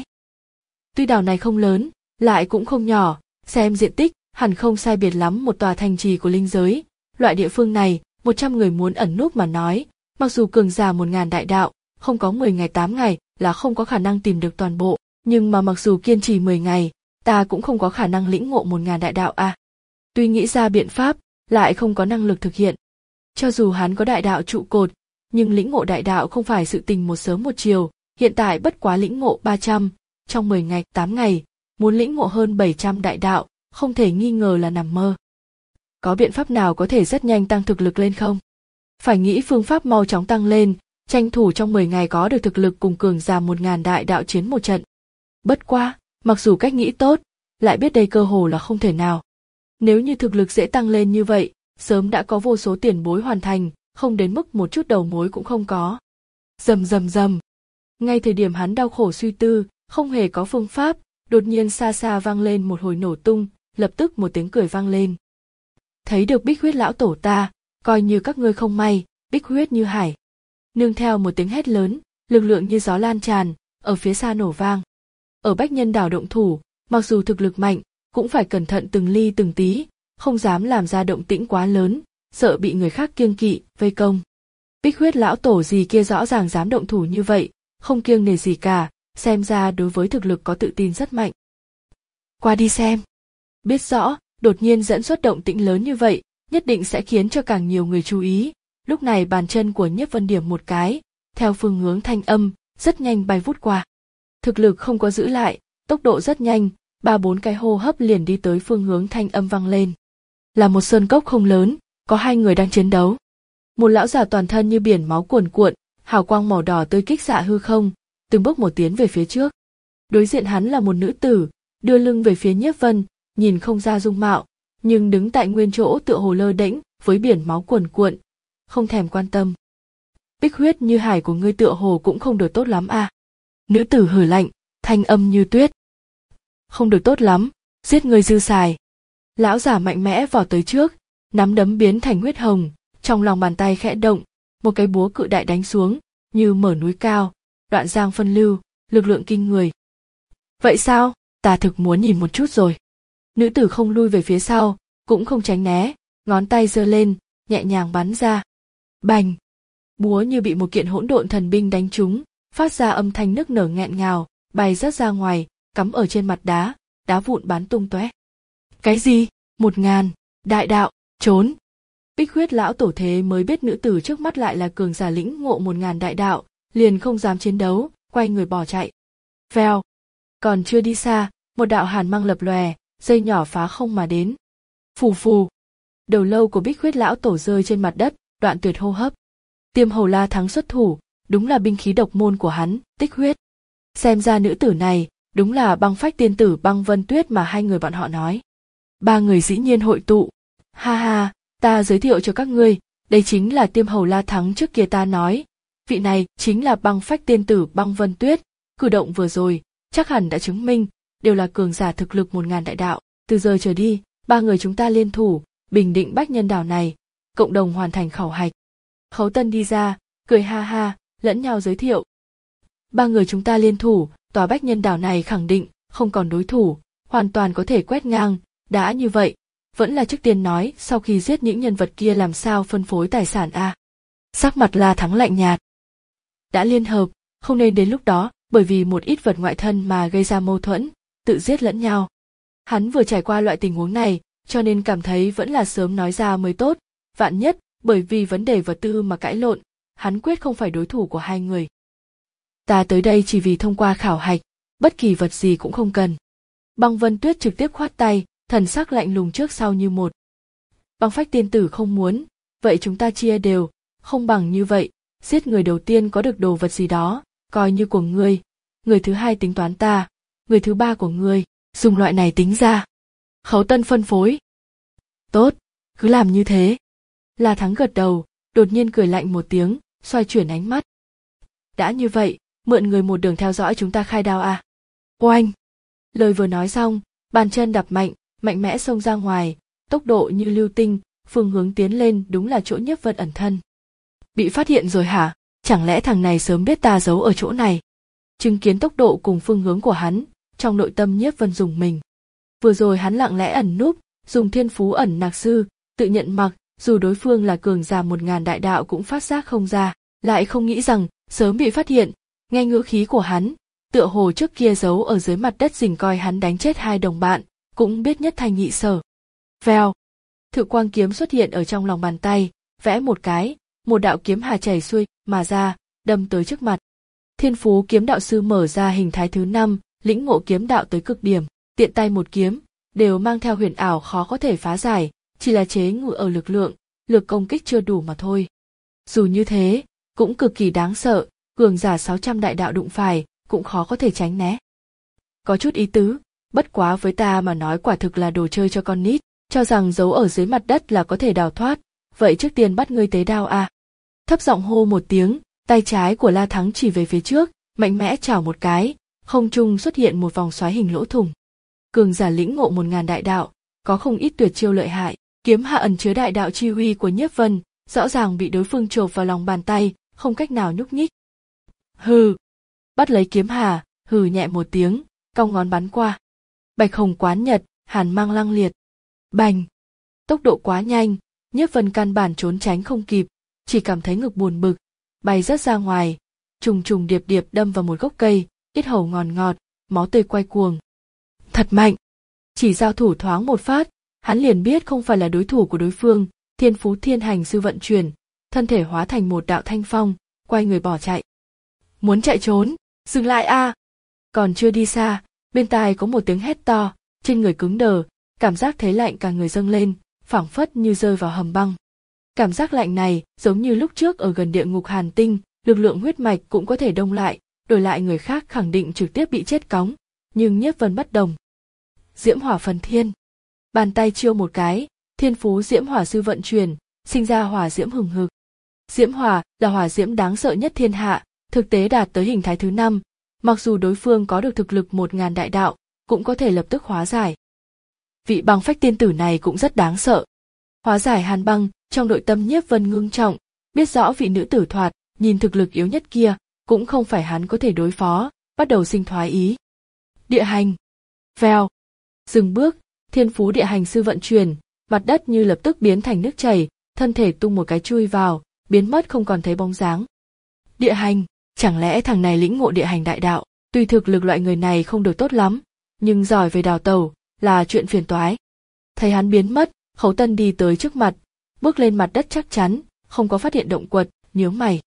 Tuy đảo này không lớn, lại cũng không nhỏ, xem diện tích, hẳn không sai biệt lắm một tòa thành trì của linh giới. Loại địa phương này, một trăm người muốn ẩn núp mà nói, mặc dù cường giả một ngàn đại đạo, không có mười ngày tám ngày là không có khả năng tìm được toàn bộ, nhưng mà mặc dù kiên trì mười ngày, ta cũng không có khả năng lĩnh ngộ một ngàn đại đạo à. Tuy nghĩ ra biện pháp, lại không có năng lực thực hiện. Cho dù hắn có đại đạo trụ cột, nhưng lĩnh ngộ đại đạo không phải sự tình một sớm một chiều, hiện tại bất quá lĩnh ngộ ba trăm, trong mười ngày, tám ngày, muốn lĩnh ngộ hơn bảy trăm đại đạo, không thể nghi ngờ là nằm mơ. Có biện pháp nào có thể rất nhanh tăng thực lực lên không? Phải nghĩ phương pháp mau chóng tăng lên, tranh thủ trong mười ngày có được thực lực cùng cường giả một ngàn đại đạo chiến một trận. Bất quá, mặc dù cách nghĩ tốt, lại biết đây cơ hồ là không thể nào. Nếu như thực lực dễ tăng lên như vậy, sớm đã có vô số tiền bối hoàn thành, không đến mức một chút đầu mối cũng không có. Rầm rầm rầm. Ngay thời điểm hắn đau khổ suy tư, không hề có phương pháp, đột nhiên xa xa vang lên một hồi nổ tung, lập tức một tiếng cười vang lên. Thấy được Bích Huyết lão tổ ta, coi như các ngươi không may, Bích Huyết như hải. Nương theo một tiếng hét lớn, lực lượng như gió lan tràn, ở phía xa nổ vang. Ở Bách Nhân Đảo động thủ, mặc dù thực lực mạnh, cũng phải cẩn thận từng ly từng tí, không dám làm ra động tĩnh quá lớn, sợ bị người khác kiêng kỵ, vây công. Bích Huyết lão tổ gì kia rõ ràng dám động thủ như vậy, không kiêng nể gì cả, xem ra đối với thực lực có tự tin rất mạnh. Qua đi xem. Biết rõ, đột nhiên dẫn xuất động tĩnh lớn như vậy, nhất định sẽ khiến cho càng nhiều người chú ý. Lúc này bàn chân của Nhiếp Vân điểm một cái, theo phương hướng thanh âm, rất nhanh bay vút qua. Thực lực không có giữ lại, tốc độ rất nhanh, ba bốn cái hô hấp liền đi tới phương hướng thanh âm vang lên. Là một sơn cốc không lớn, có hai người đang chiến đấu. Một lão già toàn thân như biển máu cuồn cuộn, hào quang màu đỏ tươi kích xạ hư không, từng bước một tiến về phía trước. Đối diện hắn là một nữ tử, đưa lưng về phía Nhiếp Vân, nhìn không ra dung mạo, nhưng đứng tại nguyên chỗ tựa hồ lơ đễnh với biển máu cuồn cuộn, không thèm quan tâm. Bích huyết như hải của ngươi tựa hồ cũng không được tốt lắm à? Nữ tử hừ lạnh, thanh âm như tuyết. Không được tốt lắm, giết ngươi dư xài. Lão giả mạnh mẽ vọt tới trước, nắm đấm biến thành huyết hồng, trong lòng bàn tay khẽ động, một cái búa cự đại đánh xuống, như mở núi cao, đoạn giang phân lưu, lực lượng kinh người. Vậy sao, ta thực muốn nhìn một chút rồi. Nữ tử không lui về phía sau, cũng không tránh né, ngón tay giơ lên, nhẹ nhàng bắn ra. Bành! Búa như bị một kiện hỗn độn thần binh đánh trúng, phát ra âm thanh nức nở nghẹn ngào, bay rớt ra ngoài, cắm ở trên mặt đá, đá vụn bắn tung tóe. Cái gì? Một ngàn, đại đạo, trốn! Bích huyết lão tổ thế mới biết nữ tử trước mắt lại là cường giả lĩnh ngộ một ngàn đại đạo, liền không dám chiến đấu, quay người bỏ chạy. Vèo! Còn chưa đi xa, một đạo hàn mang lập lòe, dây nhỏ phá không mà đến. Phù phù! Đầu lâu của Bích huyết lão tổ rơi trên mặt đất, đoạn tuyệt hô hấp. Tiêm Hầu La Thắng xuất thủ, đúng là binh khí độc môn của hắn, tích huyết. Xem ra nữ tử này, đúng là băng phách tiên tử Băng Vân Tuyết mà hai người bọn họ nói. Ba người dĩ nhiên hội tụ. Ha ha, ta giới thiệu cho các ngươi, đây chính là Tiêm Hầu La Thắng trước kia ta nói. Vị này chính là băng phách tiên tử Băng Vân Tuyết, cử động vừa rồi, chắc hẳn đã chứng minh, đều là cường giả thực lực một ngàn đại đạo. Từ giờ trở đi, ba người chúng ta liên thủ, bình định Bách Nhân Đảo này, cộng đồng hoàn thành khảo hạch. Khấu Tân đi ra, cười ha ha, lẫn nhau giới thiệu. Ba người chúng ta liên thủ, tòa Bách Nhân Đảo này khẳng định, không còn đối thủ, hoàn toàn có thể quét ngang, đã như vậy, vẫn là trước tiên nói sau khi giết những nhân vật kia làm sao phân phối tài sản a. À? Sắc mặt La Thắng lạnh nhạt. Đã liên hợp, không nên đến lúc đó, bởi vì một ít vật ngoại thân mà gây ra mâu thuẫn, tự giết lẫn nhau. Hắn vừa trải qua loại tình huống này, cho nên cảm thấy vẫn là sớm nói ra mới tốt, vạn nhất, bởi vì vấn đề vật tư mà cãi lộn, hắn quyết không phải đối thủ của hai người. Ta tới đây chỉ vì thông qua khảo hạch, bất kỳ vật gì cũng không cần. Băng Vân Tuyết trực tiếp khoát tay, thần sắc lạnh lùng trước sau như một. Băng phách tiên tử không muốn, vậy chúng ta chia đều, không bằng như vậy, giết người đầu tiên có được đồ vật gì đó, coi như của ngươi, người thứ hai tính toán ta, người thứ ba của ngươi, dùng loại này tính ra. Khấu Tân phân phối. Tốt, cứ làm như thế. La Thắng gật đầu, đột nhiên cười lạnh một tiếng, xoay chuyển ánh mắt. Đã như vậy, mượn người một đường theo dõi chúng ta khai đao à. Oanh! Lời vừa nói xong, bàn chân đạp mạnh, mạnh mẽ xông ra ngoài, tốc độ như lưu tinh, phương hướng tiến lên đúng là chỗ Nhiếp Vân ẩn thân. Bị phát hiện rồi hả? Chẳng lẽ thằng này sớm biết ta giấu ở chỗ này? Chứng kiến tốc độ cùng phương hướng của hắn, trong nội tâm Nhiếp Vân rùng mình. Vừa rồi hắn lặng lẽ ẩn núp, dùng thiên phú ẩn nặc sư, tự nhận mặc, dù đối phương là cường giả một ngàn đại đạo cũng phát giác không ra, lại không nghĩ rằng sớm bị phát hiện. Nghe ngữ khí của hắn, tựa hồ trước kia giấu ở dưới mặt đất rình coi hắn đánh chết hai đồng bạn, cũng biết nhất thanh nhị sở. Vèo, Thự quang kiếm xuất hiện ở trong lòng bàn tay, vẽ một cái, một đạo kiếm hà chảy xuôi mà ra, đâm tới trước mặt. Thiên phú kiếm đạo sư mở ra hình thái thứ năm, lĩnh ngộ kiếm đạo tới cực điểm, tiện tay một kiếm, đều mang theo huyền ảo khó có thể phá giải, chỉ là chế ngự ở lực lượng, lực công kích chưa đủ mà thôi. Dù như thế, cũng cực kỳ đáng sợ, cường giả sáu trăm đại đạo đụng phải, cũng khó có thể tránh né. Có chút ý tứ, bất quá với ta mà nói quả thực là đồ chơi cho con nít, cho rằng giấu ở dưới mặt đất là có thể đào thoát, vậy trước tiên bắt ngươi tế đao à. Thấp giọng hô một tiếng, tay trái của La Thắng chỉ về phía trước, mạnh mẽ chảo một cái, không trung xuất hiện một vòng xoáy hình lỗ thủng. Cường giả lĩnh ngộ một ngàn đại đạo, có không ít tuyệt chiêu lợi hại, kiếm hạ ẩn chứa đại đạo chi uy của Nhiếp Vân, rõ ràng bị đối phương chộp vào lòng bàn tay, không cách nào nhúc nhích. Hừ, bắt lấy kiếm hà, hừ nhẹ một tiếng, cong ngón bắn qua. Bạch hồng quán nhật, hàn mang lăng liệt. Bành! Tốc độ quá nhanh, Nhiếp Vân căn bản trốn tránh không kịp, chỉ cảm thấy ngực buồn bực, bay rớt ra ngoài, trùng trùng điệp điệp đâm vào một gốc cây, yết hầu ngọt ngọt, máu tươi quay cuồng. Thật mạnh! Chỉ giao thủ thoáng một phát, hắn liền biết không phải là đối thủ của đối phương, thiên phú thiên hành sư vận chuyển, thân thể hóa thành một đạo thanh phong, quay người bỏ chạy. Muốn chạy trốn, dừng lại a! À. Còn chưa đi xa, bên tai có một tiếng hét to, trên người cứng đờ, cảm giác thấy lạnh cả người dâng lên, phảng phất như rơi vào hầm băng. Cảm giác lạnh này giống như lúc trước ở gần địa ngục Hàn Tinh, lực lượng huyết mạch cũng có thể đông lại, đổi lại người khác khẳng định trực tiếp bị chết cóng, nhưng Nhiếp Vân bất đồng. Diễm hỏa phần thiên. Bàn tay chiêu một cái, thiên phú diễm hỏa sư vận chuyển, sinh ra hỏa diễm hừng hực. Diễm hỏa là hỏa diễm đáng sợ nhất thiên hạ, thực tế đạt tới hình thái thứ năm, mặc dù đối phương có được thực lực một ngàn đại đạo, cũng có thể lập tức hóa giải. Vị băng phách tiên tử này cũng rất đáng sợ. Hóa giải hàn băng, trong nội tâm Nhiếp Vân ngưng trọng, biết rõ vị nữ tử thoạt, nhìn thực lực yếu nhất kia, cũng không phải hắn có thể đối phó, bắt đầu sinh thoái ý. Địa hành. Vèo. Dừng bước, thiên phú địa hành sư vận chuyển, mặt đất như lập tức biến thành nước chảy, thân thể tung một cái chui vào, biến mất không còn thấy bóng dáng. Địa hành, chẳng lẽ thằng này lĩnh ngộ địa hành đại đạo, tuy thực lực loại người này không được tốt lắm, nhưng giỏi về đào tẩu, là chuyện phiền toái. Thấy hắn biến mất, Khấu Tân đi tới trước mặt, bước lên mặt đất chắc chắn, không có phát hiện động quật, nhíu mày.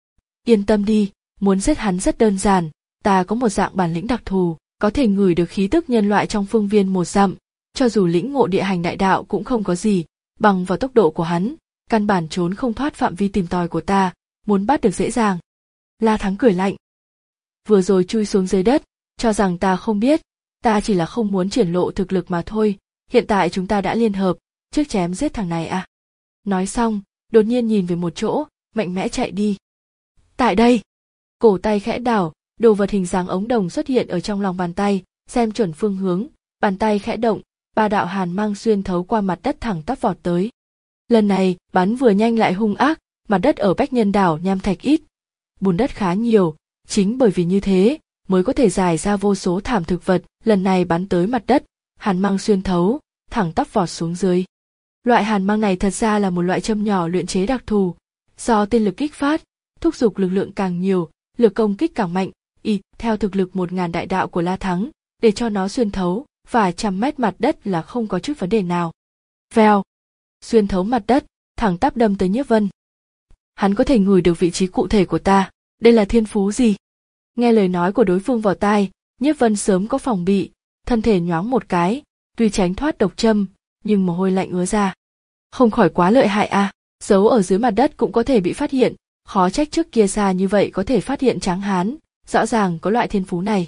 Yên tâm đi, muốn giết hắn rất đơn giản, ta có một dạng bản lĩnh đặc thù, có thể ngửi được khí tức nhân loại trong phương viên một dặm, cho dù lĩnh ngộ địa hành đại đạo cũng không có gì, bằng vào tốc độ của hắn, căn bản trốn không thoát phạm vi tìm tòi của ta, muốn bắt được dễ dàng. La Thắng cười lạnh. Vừa rồi chui xuống dưới đất, cho rằng ta không biết, ta chỉ là không muốn triển lộ thực lực mà thôi, hiện tại chúng ta đã liên hợp, trước chém giết thằng này à. Nói xong, đột nhiên nhìn về một chỗ, mạnh mẽ chạy đi. Tại đây, cổ tay khẽ đảo, đồ vật hình dáng ống đồng xuất hiện ở trong lòng bàn tay, xem chuẩn phương hướng, bàn tay khẽ động, ba đạo hàn mang xuyên thấu qua mặt đất thẳng tắp vọt tới. Lần này, bắn vừa nhanh lại hung ác, mặt đất ở Bách Nhân Đảo nham thạch ít, bùn đất khá nhiều, chính bởi vì như thế, mới có thể giải ra vô số thảm thực vật, lần này bắn tới mặt đất, hàn mang xuyên thấu, thẳng tắp vọt xuống dưới. Loại hàn mang này thật ra là một loại châm nhỏ luyện chế đặc thù, do tên lực kích phát, thúc giục lực lượng càng nhiều, lực công kích càng mạnh, y theo thực lực một ngàn đại đạo của La Thắng, để cho nó xuyên thấu, vài trăm mét mặt đất là không có chút vấn đề nào. Vèo, xuyên thấu mặt đất, thẳng tắp đâm tới Nhiếp Vân. Hắn có thể ngửi được vị trí cụ thể của ta, đây là thiên phú gì? Nghe lời nói của đối phương vào tai, Nhiếp Vân sớm có phòng bị, thân thể nhoáng một cái, tuy tránh thoát độc châm, nhưng mồ hôi lạnh ứa ra. Không khỏi quá lợi hại à, giấu ở dưới mặt đất cũng có thể bị phát hiện, khó trách trước kia xa như vậy có thể phát hiện tráng hán, rõ ràng có loại thiên phú này.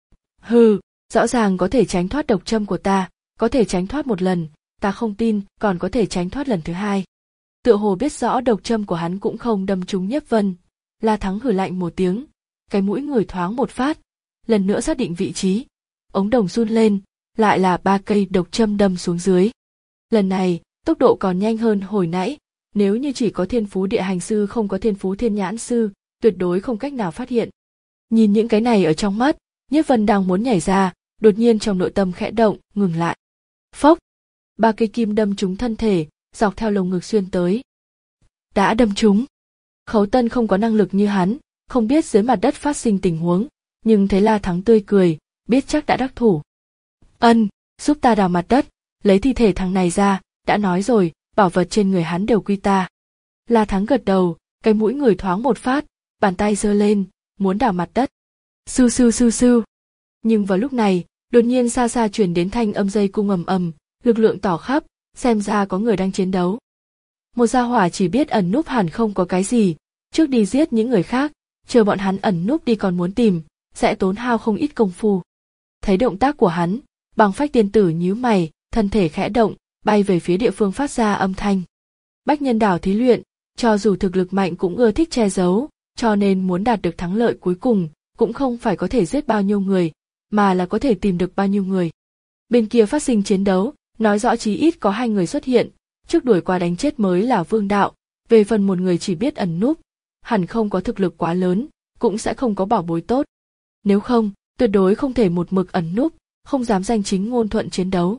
Hừ, rõ ràng có thể tránh thoát độc châm của ta, có thể tránh thoát một lần, ta không tin còn có thể tránh thoát lần thứ hai. Tựa hồ biết rõ độc châm của hắn cũng không đâm trúng Nhiếp Vân, La Thắng hừ lạnh một tiếng, cái mũi người thoáng một phát, lần nữa xác định vị trí, ống đồng run lên, lại là ba cây độc châm đâm xuống dưới. Lần này, tốc độ còn nhanh hơn hồi nãy, nếu như chỉ có thiên phú địa hành sư không có thiên phú thiên nhãn sư, tuyệt đối không cách nào phát hiện. Nhìn những cái này ở trong mắt, Nhiếp Vân đang muốn nhảy ra, đột nhiên trong nội tâm khẽ động, ngừng lại. Phốc, ba cây kim đâm trúng thân thể, dọc theo lồng ngực xuyên tới. Đã đâm trúng. Khấu Tân không có năng lực như hắn, không biết dưới mặt đất phát sinh tình huống, nhưng thấy La Thắng tươi cười, biết chắc đã đắc thủ. Ân, giúp ta đào mặt đất, lấy thi thể thằng này ra, đã nói rồi, bảo vật trên người hắn đều quy ta. La Thắng gật đầu, cái mũi người thoáng một phát, bàn tay giơ lên, muốn đào mặt đất. Sưu sưu sưu sưu. Nhưng vào lúc này, đột nhiên xa xa truyền đến thanh âm dây cung ầm ầm, lực lượng tỏ khắp, xem ra có người đang chiến đấu. Một gia hỏa chỉ biết ẩn núp hẳn không có cái gì, trước đi giết những người khác, chờ bọn hắn ẩn núp đi còn muốn tìm, sẽ tốn hao không ít công phu. Thấy động tác của hắn, Băng Phách tiên tử nhíu mày, thân thể khẽ động, bay về phía địa phương phát ra âm thanh. Bách Nhân Đảo thí luyện, cho dù thực lực mạnh cũng ưa thích che giấu, cho nên muốn đạt được thắng lợi cuối cùng, cũng không phải có thể giết bao nhiêu người, mà là có thể tìm được bao nhiêu người. Bên kia phát sinh chiến đấu, nói rõ chí ít có hai người xuất hiện, trước đuổi qua đánh chết mới là vương đạo, về phần một người chỉ biết ẩn núp, hẳn không có thực lực quá lớn, cũng sẽ không có bảo bối tốt. Nếu không, tuyệt đối không thể một mực ẩn núp, không dám danh chính ngôn thuận chiến đấu.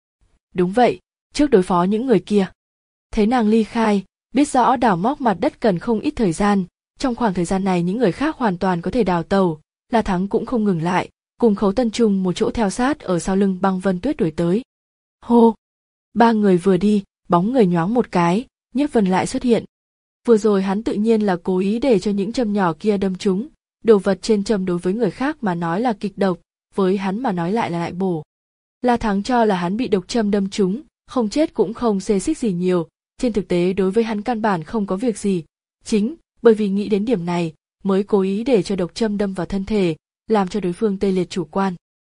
Đúng vậy, trước đối phó những người kia. Thấy nàng ly khai, biết rõ đào móc mặt đất cần không ít thời gian, trong khoảng thời gian này những người khác hoàn toàn có thể đào tẩu, La Thắng cũng không ngừng lại, cùng Khấu Tân chung một chỗ theo sát ở sau lưng Băng Vân Tuyết đuổi tới. Hô! Ba người vừa đi, bóng người nhoáng một cái, Nhiếp Vân lại xuất hiện. Vừa rồi hắn tự nhiên là cố ý để cho những châm nhỏ kia đâm trúng, đồ vật trên châm đối với người khác mà nói là kịch độc, với hắn mà nói lại là lại bổ. La Thắng cho là hắn bị độc châm đâm trúng, không chết cũng không xê xích gì nhiều, Trên thực tế đối với hắn căn bản không có việc gì, chính bởi vì nghĩ đến điểm này mới cố ý để cho độc châm đâm vào thân thể, làm cho đối phương tê liệt chủ quan.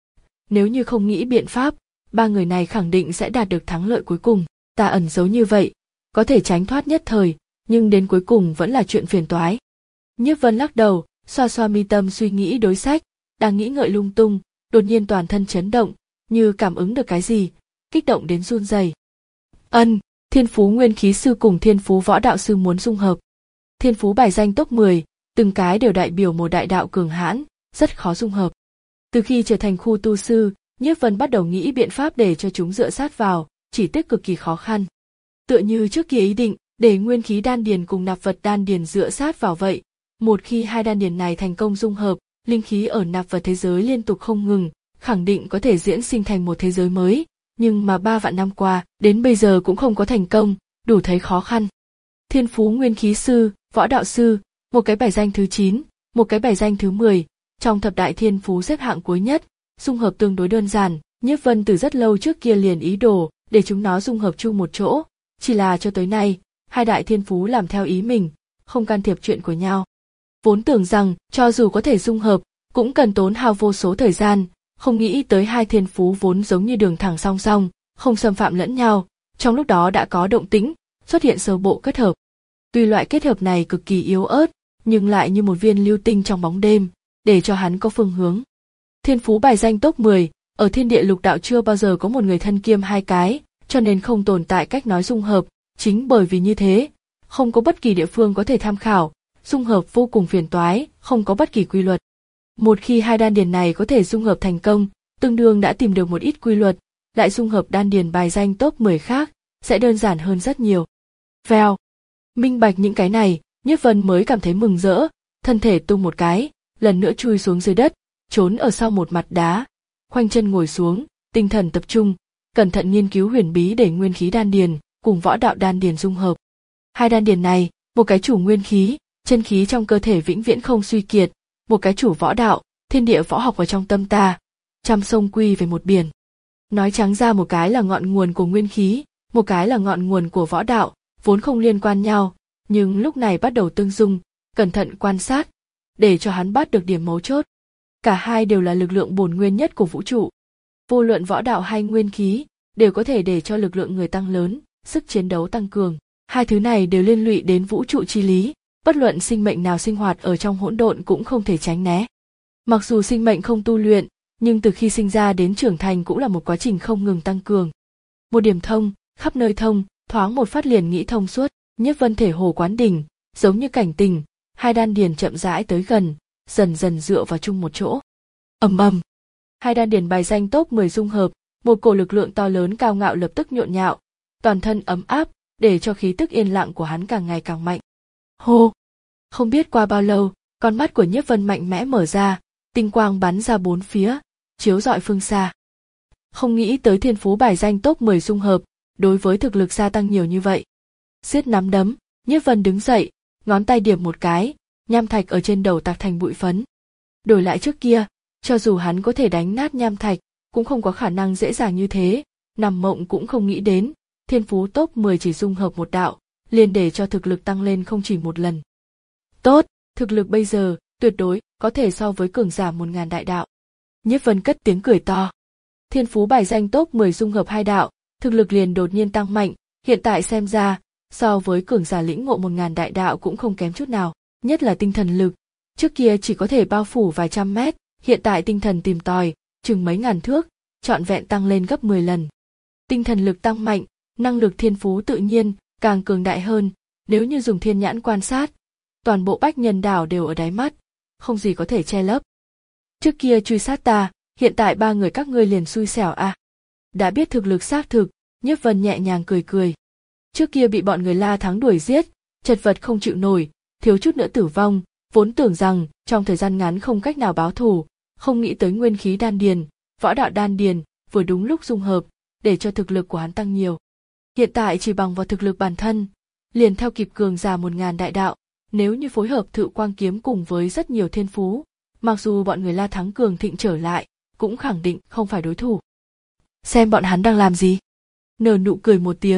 Nếu như không nghĩ biện pháp, ba người này khẳng định sẽ đạt được thắng lợi cuối cùng. Ta ẩn giấu như vậy, có thể tránh thoát nhất thời, nhưng đến cuối cùng vẫn là chuyện phiền toái. Nhiếp Vân lắc đầu, xoa xoa mi tâm suy nghĩ đối sách, đang nghĩ ngợi lung tung, đột nhiên toàn thân chấn động, như cảm ứng được cái gì, kích động đến run rẩy. Ân, Thiên Phú Nguyên Khí Sư cùng Thiên Phú Võ Đạo Sư muốn dung hợp. Thiên Phú bài danh top mười, từng cái đều đại biểu một đại đạo cường hãn, rất khó dung hợp. Từ khi trở thành khu tu sư, Nhiếp Vân bắt đầu nghĩ biện pháp để cho chúng dựa sát vào, chỉ tiếc cực kỳ khó khăn. Tựa như trước kia ý định, để nguyên khí đan điền cùng nạp vật đan điền dựa sát vào vậy, một khi hai đan điền này thành công dung hợp, linh khí ở nạp vật thế giới liên tục không ngừng, khẳng định có thể diễn sinh thành một thế giới mới, nhưng mà ba vạn năm qua, đến bây giờ cũng không có thành công, đủ thấy khó khăn. Thiên Phú Nguyên Khí Sư, Võ Đạo Sư, một cái bài danh thứ chín, một cái bài danh thứ mười, trong thập đại thiên phú xếp hạng cuối nhất, dung hợp tương đối đơn giản, Nhiếp Vân từ rất lâu trước kia liền ý đồ để chúng nó dung hợp chung một chỗ, chỉ là cho tới nay, hai đại thiên phú làm theo ý mình, không can thiệp chuyện của nhau. Vốn tưởng rằng cho dù có thể dung hợp, cũng cần tốn hao vô số thời gian, không nghĩ tới hai thiên phú vốn giống như đường thẳng song song, không xâm phạm lẫn nhau, trong lúc đó đã có động tĩnh, xuất hiện sơ bộ kết hợp. Tuy loại kết hợp này cực kỳ yếu ớt, nhưng lại như một viên lưu tinh trong bóng đêm, để cho hắn có phương hướng. Thiên phú bài danh top mười, ở thiên địa lục đạo chưa bao giờ có một người thân kiêm hai cái, cho nên không tồn tại cách nói dung hợp, chính bởi vì như thế, không có bất kỳ địa phương có thể tham khảo, dung hợp vô cùng phiền toái, không có bất kỳ quy luật. Một khi hai đan điền này có thể dung hợp thành công, tương đương đã tìm được một ít quy luật, lại dung hợp đan điền bài danh top mười khác, sẽ đơn giản hơn rất nhiều. Vèo, minh bạch những cái này, Nhiếp Vân mới cảm thấy mừng rỡ, thân thể tung một cái, lần nữa chui xuống dưới đất, trốn ở sau một mặt đá, khoanh chân ngồi xuống, tinh thần tập trung, cẩn thận nghiên cứu huyền bí để nguyên khí đan điền cùng võ đạo đan điền dung hợp. Hai đan điền này, một cái chủ nguyên khí, chân khí trong cơ thể vĩnh viễn không suy kiệt, một cái chủ võ đạo, thiên địa võ học ở trong tâm ta, trăm sông quy về một biển. Nói trắng ra một cái là ngọn nguồn của nguyên khí, một cái là ngọn nguồn của võ đạo, vốn không liên quan nhau, nhưng lúc này bắt đầu tương dung, cẩn thận quan sát, để cho hắn bắt được điểm mấu chốt. Cả hai đều là lực lượng bổn nguyên nhất của vũ trụ. Vô luận võ đạo hay nguyên khí, đều có thể để cho lực lượng người tăng lớn, sức chiến đấu tăng cường. Hai thứ này đều liên lụy đến vũ trụ chi lý, bất luận sinh mệnh nào sinh hoạt ở trong hỗn độn cũng không thể tránh né. Mặc dù sinh mệnh không tu luyện, nhưng từ khi sinh ra đến trưởng thành cũng là một quá trình không ngừng tăng cường. Một điểm thông, khắp nơi thông, thoáng một phát liền nghĩ thông suốt, Nhiếp Vân thể hồ quán đỉnh, giống như cảnh tình, hai đan điền chậm rãi tới gần, dần dần dựa vào chung một chỗ. Ầm ầm, hai đan điền bài danh top mười dung hợp, một cổ lực lượng to lớn cao ngạo lập tức nhộn nhạo, toàn thân ấm áp, để cho khí tức yên lặng của hắn càng ngày càng mạnh. Hô, không biết qua bao lâu, con mắt của Nhiếp Vân mạnh mẽ mở ra, tinh quang bắn ra bốn phía, chiếu rọi phương xa. Không nghĩ tới thiên phú bài danh top mười dung hợp, đối với thực lực gia tăng nhiều như vậy. Siết nắm đấm, Nhiếp Vân đứng dậy, ngón tay điểm một cái, nham thạch ở trên đầu tạc thành bụi phấn. Đổi lại trước kia, cho dù hắn có thể đánh nát nham thạch, cũng không có khả năng dễ dàng như thế, nằm mộng cũng không nghĩ đến, thiên phú top mười chỉ dung hợp một đạo, liền để cho thực lực tăng lên không chỉ một lần. Tốt, thực lực bây giờ, tuyệt đối, có thể so với cường giả một ngàn đại đạo. Nhiếp Vân cất tiếng cười to. Thiên phú bài danh top mười dung hợp hai đạo, thực lực liền đột nhiên tăng mạnh, hiện tại xem ra, so với cường giả lĩnh ngộ một ngàn đại đạo cũng không kém chút nào, nhất là tinh thần lực. Trước kia chỉ có thể bao phủ vài trăm mét, hiện tại tinh thần tìm tòi, chừng mấy ngàn thước, trọn vẹn tăng lên gấp mười lần. Tinh thần lực tăng mạnh, năng lực thiên phú tự nhiên, càng cường đại hơn, nếu như dùng thiên nhãn quan sát, toàn bộ Bách Nhân đảo đều ở đáy mắt, không gì có thể che lấp. Trước kia truy sát ta, hiện tại ba người các ngươi liền xui xẻo à. Đã biết thực lực xác thực, Nhiếp Vân nhẹ nhàng cười cười. Trước kia bị bọn người La Thắng đuổi giết, chật vật không chịu nổi, thiếu chút nữa tử vong, vốn tưởng rằng trong thời gian ngắn không cách nào báo thù, không nghĩ tới nguyên khí đan điền, võ đạo đan điền, vừa đúng lúc dung hợp, để cho thực lực của hắn tăng nhiều. Hiện tại chỉ bằng vào thực lực bản thân, liền theo kịp cường giả một ngàn đại đạo, nếu như phối hợp Thự Quang kiếm cùng với rất nhiều thiên phú, mặc dù bọn người La Thắng cường thịnh trở lại, cũng khẳng định không phải đối thủ. Xem bọn hắn đang làm gì? Nở nụ cười một tiếng,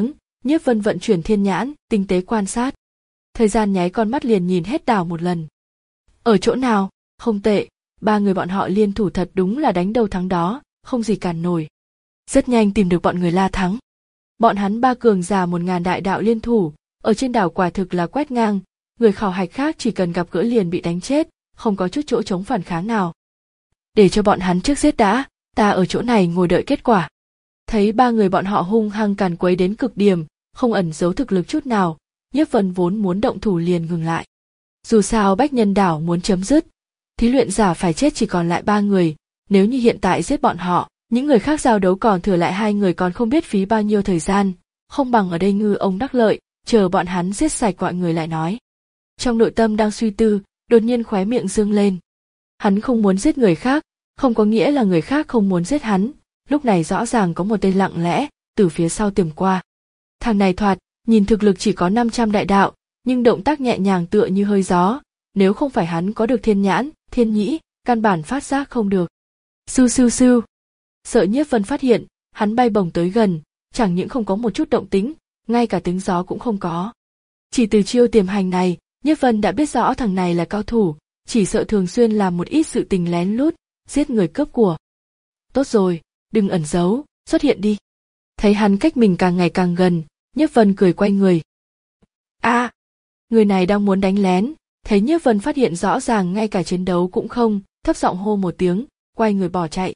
Nhiếp Vân vận chuyển thiên nhãn, tinh tế quan sát. Thời gian nháy con mắt liền nhìn hết đảo một lần. Ở chỗ nào? Không tệ, ba người bọn họ liên thủ thật đúng là đánh đâu thắng đó, không gì cản nổi. Rất nhanh tìm được bọn người La Thắng. Bọn hắn ba cường giả một ngàn đại đạo liên thủ, ở trên đảo quả thực là quét ngang, người khảo hạch khác chỉ cần gặp gỡ liền bị đánh chết, không có chút chỗ chống phản kháng nào. Để cho bọn hắn trước giết đã, ta ở chỗ này ngồi đợi kết quả. Thấy ba người bọn họ hung hăng càn quấy đến cực điểm, không ẩn giấu thực lực chút nào, Nhiếp Vân vốn muốn động thủ liền ngừng lại. Dù sao Bách Nhân Đảo muốn chấm dứt, thí luyện giả phải chết chỉ còn lại ba người, nếu như hiện tại giết bọn họ, những người khác giao đấu còn thừa lại hai người còn không biết phí bao nhiêu thời gian, không bằng ở đây ngư ông đắc lợi, chờ bọn hắn giết sạch mọi người lại nói. Trong nội tâm đang suy tư, đột nhiên khóe miệng dương lên. Hắn không muốn giết người khác, không có nghĩa là người khác không muốn giết hắn, lúc này rõ ràng có một tên lặng lẽ, từ phía sau tiềm qua. Thằng này thoạt, nhìn thực lực chỉ có năm trăm đại đạo, nhưng động tác nhẹ nhàng tựa như hơi gió, nếu không phải hắn có được thiên nhãn, thiên nhĩ, căn bản phát giác không được. Sưu sưu sưu. Sợ Nhiếp Vân phát hiện, hắn bay bổng tới gần, chẳng những không có một chút động tĩnh, ngay cả tiếng gió cũng không có. Chỉ từ chiêu tiềm hành này, Nhiếp Vân đã biết rõ thằng này là cao thủ, chỉ sợ thường xuyên làm một ít sự tình lén lút, giết người cướp của. Tốt rồi, đừng ẩn giấu, xuất hiện đi. Thấy hắn cách mình càng ngày càng gần, Nhiếp Vân cười quay người. A, à, người này đang muốn đánh lén, thấy Nhiếp Vân phát hiện rõ ràng ngay cả chiến đấu cũng không, thấp giọng hô một tiếng, quay người bỏ chạy.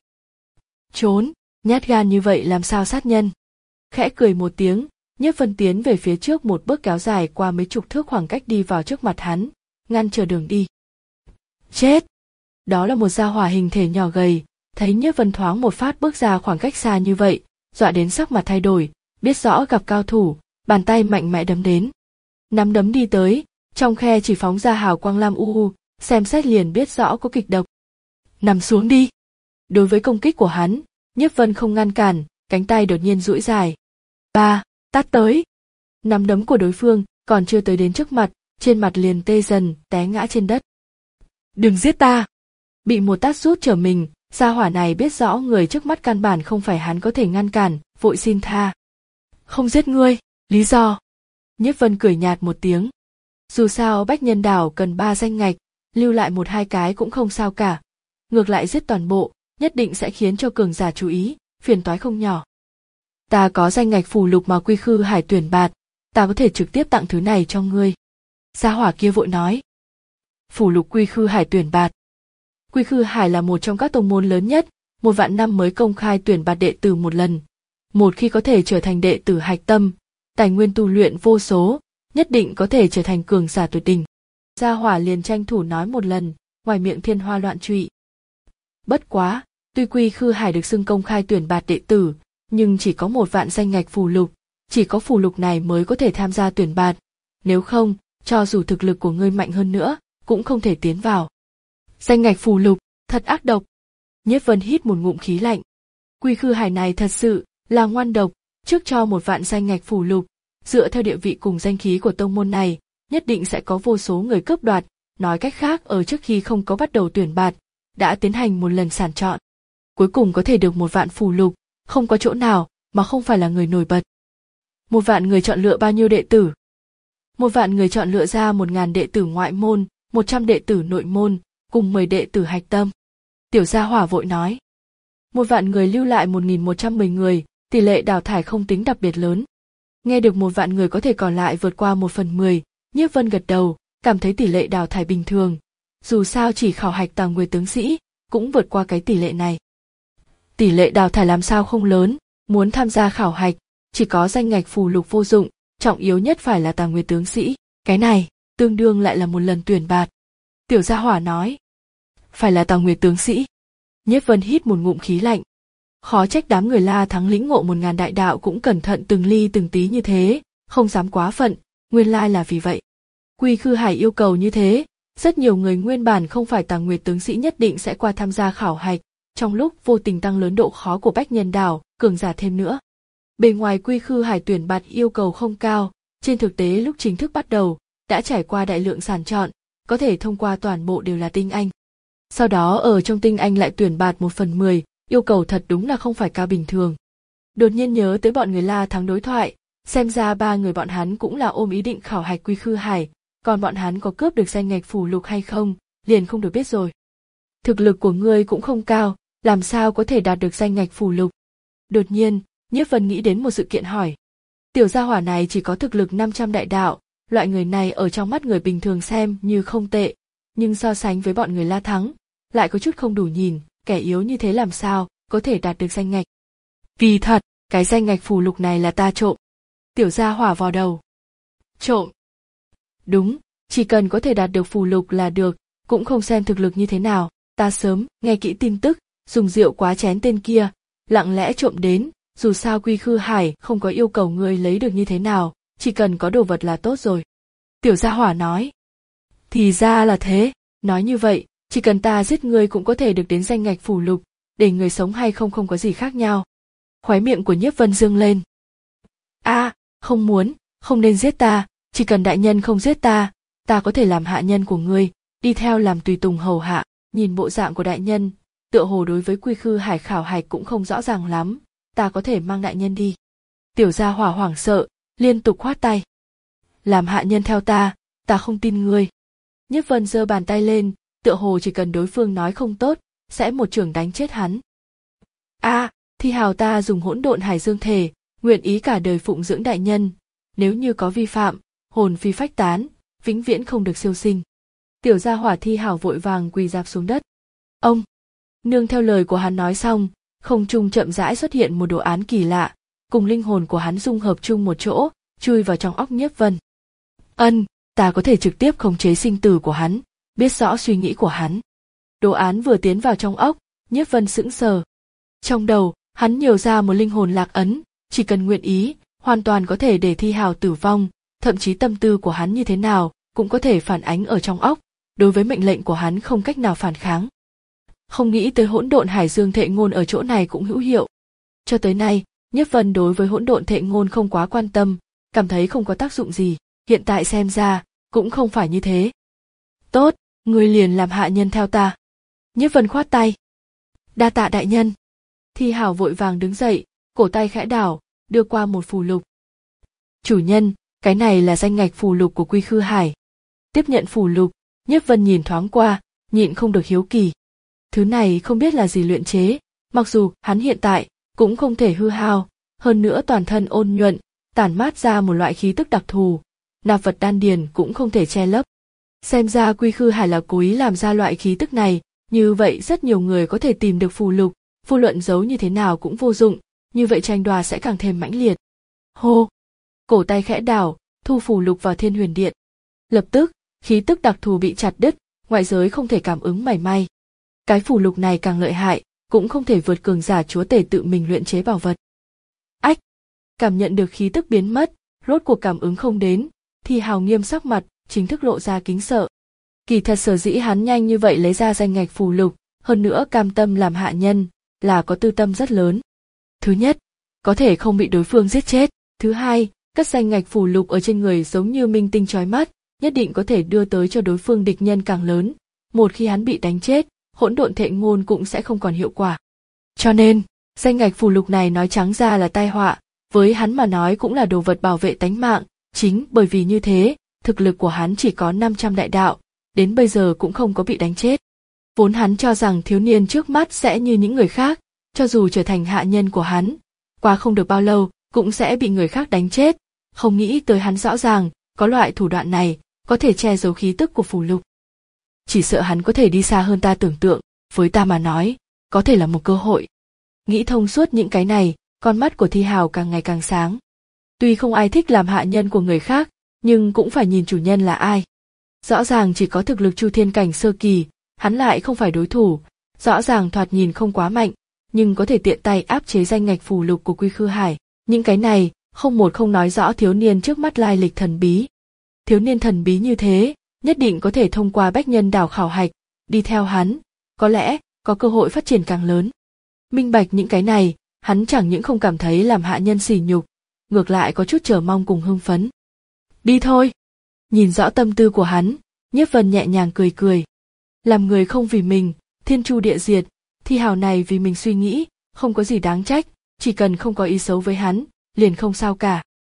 Trốn, nhát gan như vậy làm sao sát nhân? Khẽ cười một tiếng, Nhiếp Vân tiến về phía trước một bước kéo dài qua mấy chục thước khoảng cách đi vào trước mặt hắn, ngăn trở đường đi. Chết! Đó là một gia hỏa hình thể nhỏ gầy, thấy Nhiếp Vân thoáng một phát bước ra khoảng cách xa như vậy, dọa đến sắc mặt thay đổi, biết rõ gặp cao thủ, bàn tay mạnh mẽ đấm đến. Nắm đấm đi tới, trong khe chỉ phóng ra hào quang lam u u, xem xét liền biết rõ có kịch độc. Nằm xuống đi! Đối với công kích của hắn, Nhiếp Vân không ngăn cản, cánh tay đột nhiên duỗi dài. Ba, tát tới! Nắm đấm của đối phương còn chưa tới đến trước mặt, trên mặt liền tê dần, té ngã trên đất. Đừng giết ta! Bị một tát rút trở mình, gia hỏa này biết rõ người trước mắt căn bản không phải hắn có thể ngăn cản, vội xin tha. Không giết ngươi, lý do? Nhiếp Vân cười nhạt một tiếng. Dù sao Bách Nhân Đảo cần ba danh ngạch, lưu lại một hai cái cũng không sao cả. Ngược lại giết toàn bộ, nhất định sẽ khiến cho cường giả chú ý, phiền toái không nhỏ. Ta có danh ngạch phù lục mà Quy Khư Hải tuyển bạt, ta có thể trực tiếp tặng thứ này cho ngươi. Gia hỏa kia vội nói. Phù lục Quy Khư Hải tuyển bạt. Quy Khư Hải là một trong các tông môn lớn nhất, một vạn năm mới công khai tuyển bạt đệ tử một lần. Một khi có thể trở thành đệ tử hạch tâm, tài nguyên tu luyện vô số, nhất định có thể trở thành cường giả tuyệt đỉnh. Gia hỏa liền tranh thủ nói một lần, ngoài miệng thiên hoa loạn trụy. Bất quá, tuy Quy Khư Hải được xưng công khai tuyển bạt đệ tử, nhưng chỉ có một vạn danh ngạch phù lục, chỉ có phù lục này mới có thể tham gia tuyển bạt. Nếu không, cho dù thực lực của ngươi mạnh hơn nữa, cũng không thể tiến vào. Danh ngạch phù lục, thật ác độc. Nhiếp Vân hít một ngụm khí lạnh. Quy Khư Hải này thật sự là ngoan độc, trước cho một vạn danh ngạch phù lục, dựa theo địa vị cùng danh khí của tông môn này, nhất định sẽ có vô số người cướp đoạt, nói cách khác ở trước khi không có bắt đầu tuyển bạt, đã tiến hành một lần sàng chọn. Cuối cùng có thể được một vạn phù lục, không có chỗ nào mà không phải là người nổi bật. Một vạn người chọn lựa bao nhiêu đệ tử? Một vạn người chọn lựa ra một ngàn đệ tử ngoại môn, một trăm đệ tử nội môn, cùng mười đệ tử hạch tâm. Tiểu gia hỏa vội nói. Một vạn người lưu lại một nghìn một trăm mười người, tỷ lệ đào thải không tính đặc biệt lớn. Nghe được một vạn người có thể còn lại vượt qua một phần mười, Nhiếp Vân gật đầu, cảm thấy tỷ lệ đào thải bình thường. Dù sao chỉ khảo hạch Tàng Nguyệt tướng sĩ, cũng vượt qua cái tỷ lệ này. Tỷ lệ đào thải làm sao không lớn, muốn tham gia khảo hạch, chỉ có danh ngạch phù lục vô dụng, trọng yếu nhất phải là Tàng Nguyệt tướng sĩ, cái này, tương đương lại là một lần tuyển bạt. Tiểu gia hỏa nói. Phải là Tàng Nguyệt tướng sĩ. Nhiếp Vân hít một ngụm khí lạnh. Khó trách đám người La Thắng lĩnh ngộ một ngàn đại đạo cũng cẩn thận từng ly từng tí như thế, không dám quá phận, nguyên lai là vì vậy. Quy Khư Hải yêu cầu như thế, rất nhiều người nguyên bản không phải Tàng Nguyệt tướng sĩ nhất định sẽ qua tham gia khảo hạch, trong lúc vô tình tăng lớn độ khó của Bách Nhân Đảo, cường giả thêm nữa. Bề ngoài Quy Khư Hải tuyển bạt yêu cầu không cao, trên thực tế lúc chính thức bắt đầu, đã trải qua đại lượng sàng chọn, có thể thông qua toàn bộ đều là tinh anh. Sau đó ở trong tinh anh lại tuyển bạt một phần mười, yêu cầu thật đúng là không phải cao bình thường. Đột nhiên nhớ tới bọn người La Thắng đối thoại, Xem ra ba người bọn hắn cũng là ôm ý định khảo hạch Quy Khư Hải, còn bọn hắn có cướp được danh ngạch phù lục hay không, liền không được biết rồi. Thực lực của ngươi cũng không cao, làm sao có thể đạt được danh ngạch phù lục? Đột nhiên, Nhiếp Vân nghĩ đến một sự kiện hỏi. Tiểu gia hỏa này chỉ có thực lực năm trăm đại đạo, loại người này ở trong mắt người bình thường xem như không tệ, nhưng so sánh với bọn người La Thắng, lại có chút không đủ nhìn, kẻ yếu như thế làm sao có thể đạt được danh ngạch. Kỳ thật, cái danh ngạch phù lục này là ta trộm. Tiểu gia hỏa vò đầu. Trộm? Đúng, chỉ cần có thể đạt được phù lục là được, cũng không xem thực lực như thế nào, ta sớm nghe kỹ tin tức, dùng rượu quá chén tên kia, lặng lẽ trộm đến, dù sao Quy Khư Hải không có yêu cầu ngươi lấy được như thế nào, chỉ cần có đồ vật là tốt rồi. Tiểu gia hỏa nói. Thì ra là thế, nói như vậy, chỉ cần ta giết ngươi cũng có thể được đến danh ngạch phù lục, để người sống hay không không có gì khác nhau. Khóe miệng của Nhiếp Vân dương lên. A, à, không muốn, không nên giết ta, chỉ cần đại nhân không giết ta, ta có thể làm hạ nhân của ngươi, đi theo làm tùy tùng hầu hạ. Nhìn bộ dạng của đại nhân, tựa hồ đối với Quy Khư Hải khảo hạch cũng không rõ ràng lắm, ta có thể mang đại nhân đi. Tiểu gia hỏa hoảng sợ, liên tục khoát tay. Làm hạ nhân theo ta, ta không tin ngươi. Nhiếp Vân giơ bàn tay lên, tựa hồ chỉ cần đối phương nói không tốt, sẽ một chưởng đánh chết hắn. A, à, thi hào ta dùng hỗn độn hải dương thể, nguyện ý cả đời phụng dưỡng đại nhân, nếu như có vi phạm, hồn phi phách tán, vĩnh viễn không được siêu sinh. Tiểu gia hỏa thi hào vội vàng quỳ rạp xuống đất. Ông, nương theo lời của hắn nói xong, không trung chậm rãi xuất hiện một đồ án kỳ lạ, cùng linh hồn của hắn dung hợp chung một chỗ, chui vào trong óc Nhiếp Vân. Ân, ta có thể trực tiếp khống chế sinh tử của hắn, biết rõ suy nghĩ của hắn. Đồ án vừa tiến vào trong óc, Nhiếp Vân sững sờ. Trong đầu, hắn nhiều ra một linh hồn lạc ấn, chỉ cần nguyện ý, hoàn toàn có thể để thi hào tử vong, thậm chí tâm tư của hắn như thế nào, cũng có thể phản ánh ở trong óc, đối với mệnh lệnh của hắn không cách nào phản kháng. Không nghĩ tới hỗn độn hải dương thệ ngôn ở chỗ này cũng hữu hiệu. Cho tới nay, Nhiếp Vân đối với hỗn độn thệ ngôn không quá quan tâm, cảm thấy không có tác dụng gì, hiện tại xem ra, cũng không phải như thế. Tốt, ngươi liền làm hạ nhân theo ta. Nhiếp Vân khoát tay. Đa tạ đại nhân. Thi hào vội vàng đứng dậy, cổ tay khẽ đảo, đưa qua một phù lục. Chủ nhân, cái này là danh ngạch phù lục của Quy Khư Hải. Tiếp nhận phù lục, Nhiếp Vân nhìn thoáng qua, nhịn không được hiếu kỳ. Thứ này không biết là gì luyện chế, mặc dù hắn hiện tại cũng không thể hư hao, hơn nữa toàn thân ôn nhuận, tản mát ra một loại khí tức đặc thù, nạp vật đan điền cũng không thể che lấp. Xem ra Quy Khư Hải là cố ý làm ra loại khí tức này, như vậy rất nhiều người có thể tìm được phù lục, vô luận giấu như thế nào cũng vô dụng, như vậy tranh đoạt sẽ càng thêm mãnh liệt. Hô! Cổ tay khẽ đảo, thu phù lục vào Thiên Huyền Điện. Lập tức, khí tức đặc thù bị chặt đứt, ngoại giới không thể cảm ứng mảy may. Cái phù lục này càng lợi hại, cũng không thể vượt cường giả chúa tể tự mình luyện chế bảo vật. Ách! Cảm nhận được khí tức biến mất, rốt cuộc cảm ứng không đến, thì hào nghiêm sắc mặt, chính thức lộ ra kính sợ. Kỳ thật sở dĩ hắn nhanh như vậy lấy ra danh ngạch phù lục, hơn nữa cam tâm làm hạ nhân, là có tư tâm rất lớn. Thứ nhất, có thể không bị đối phương giết chết. Thứ hai, các danh ngạch phù lục ở trên người giống như minh tinh chói mắt, nhất định có thể đưa tới cho đối phương địch nhân càng lớn. Một khi hắn bị đánh chết, hỗn độn thệ ngôn cũng sẽ không còn hiệu quả. Cho nên, danh ngạch phù lục này nói trắng ra là tai họa, với hắn mà nói cũng là đồ vật bảo vệ tánh mạng, chính bởi vì như thế, thực lực của hắn chỉ có năm trăm đại đạo, đến bây giờ cũng không có bị đánh chết. Vốn hắn cho rằng thiếu niên trước mắt sẽ như những người khác, cho dù trở thành hạ nhân của hắn, qua không được bao lâu, cũng sẽ bị người khác đánh chết, không nghĩ tới hắn rõ ràng, có loại thủ đoạn này, có thể che giấu khí tức của phù lục. Chỉ sợ hắn có thể đi xa hơn ta tưởng tượng, với ta mà nói, có thể là một cơ hội. Nghĩ thông suốt những cái này, con mắt của Thi Hào càng ngày càng sáng. Tuy không ai thích làm hạ nhân của người khác, nhưng cũng phải nhìn chủ nhân là ai. Rõ ràng chỉ có thực lực Chu Thiên cảnh sơ kỳ, hắn lại không phải đối thủ, rõ ràng thoạt nhìn không quá mạnh, nhưng có thể tiện tay áp chế danh ngạch phù lục của Quy Khư Hải. Những cái này, không một không nói rõ thiếu niên trước mắt lai lịch thần bí. Thiếu niên thần bí như thế, nhất định có thể thông qua bách nhân đảo khảo hạch, đi theo hắn, có lẽ có cơ hội phát triển càng lớn. Minh bạch những cái này, hắn chẳng những không cảm thấy làm hạ nhân sỉ nhục, ngược lại có chút chờ mong cùng hưng phấn. Đi thôi. Nhìn rõ tâm tư của hắn, Nhiếp Vân nhẹ nhàng cười cười. Làm người không vì mình, thiên chu địa diệt, Thi Hào này vì mình suy nghĩ, không có gì đáng trách, chỉ cần không có ý xấu với hắn, liền không sao cả.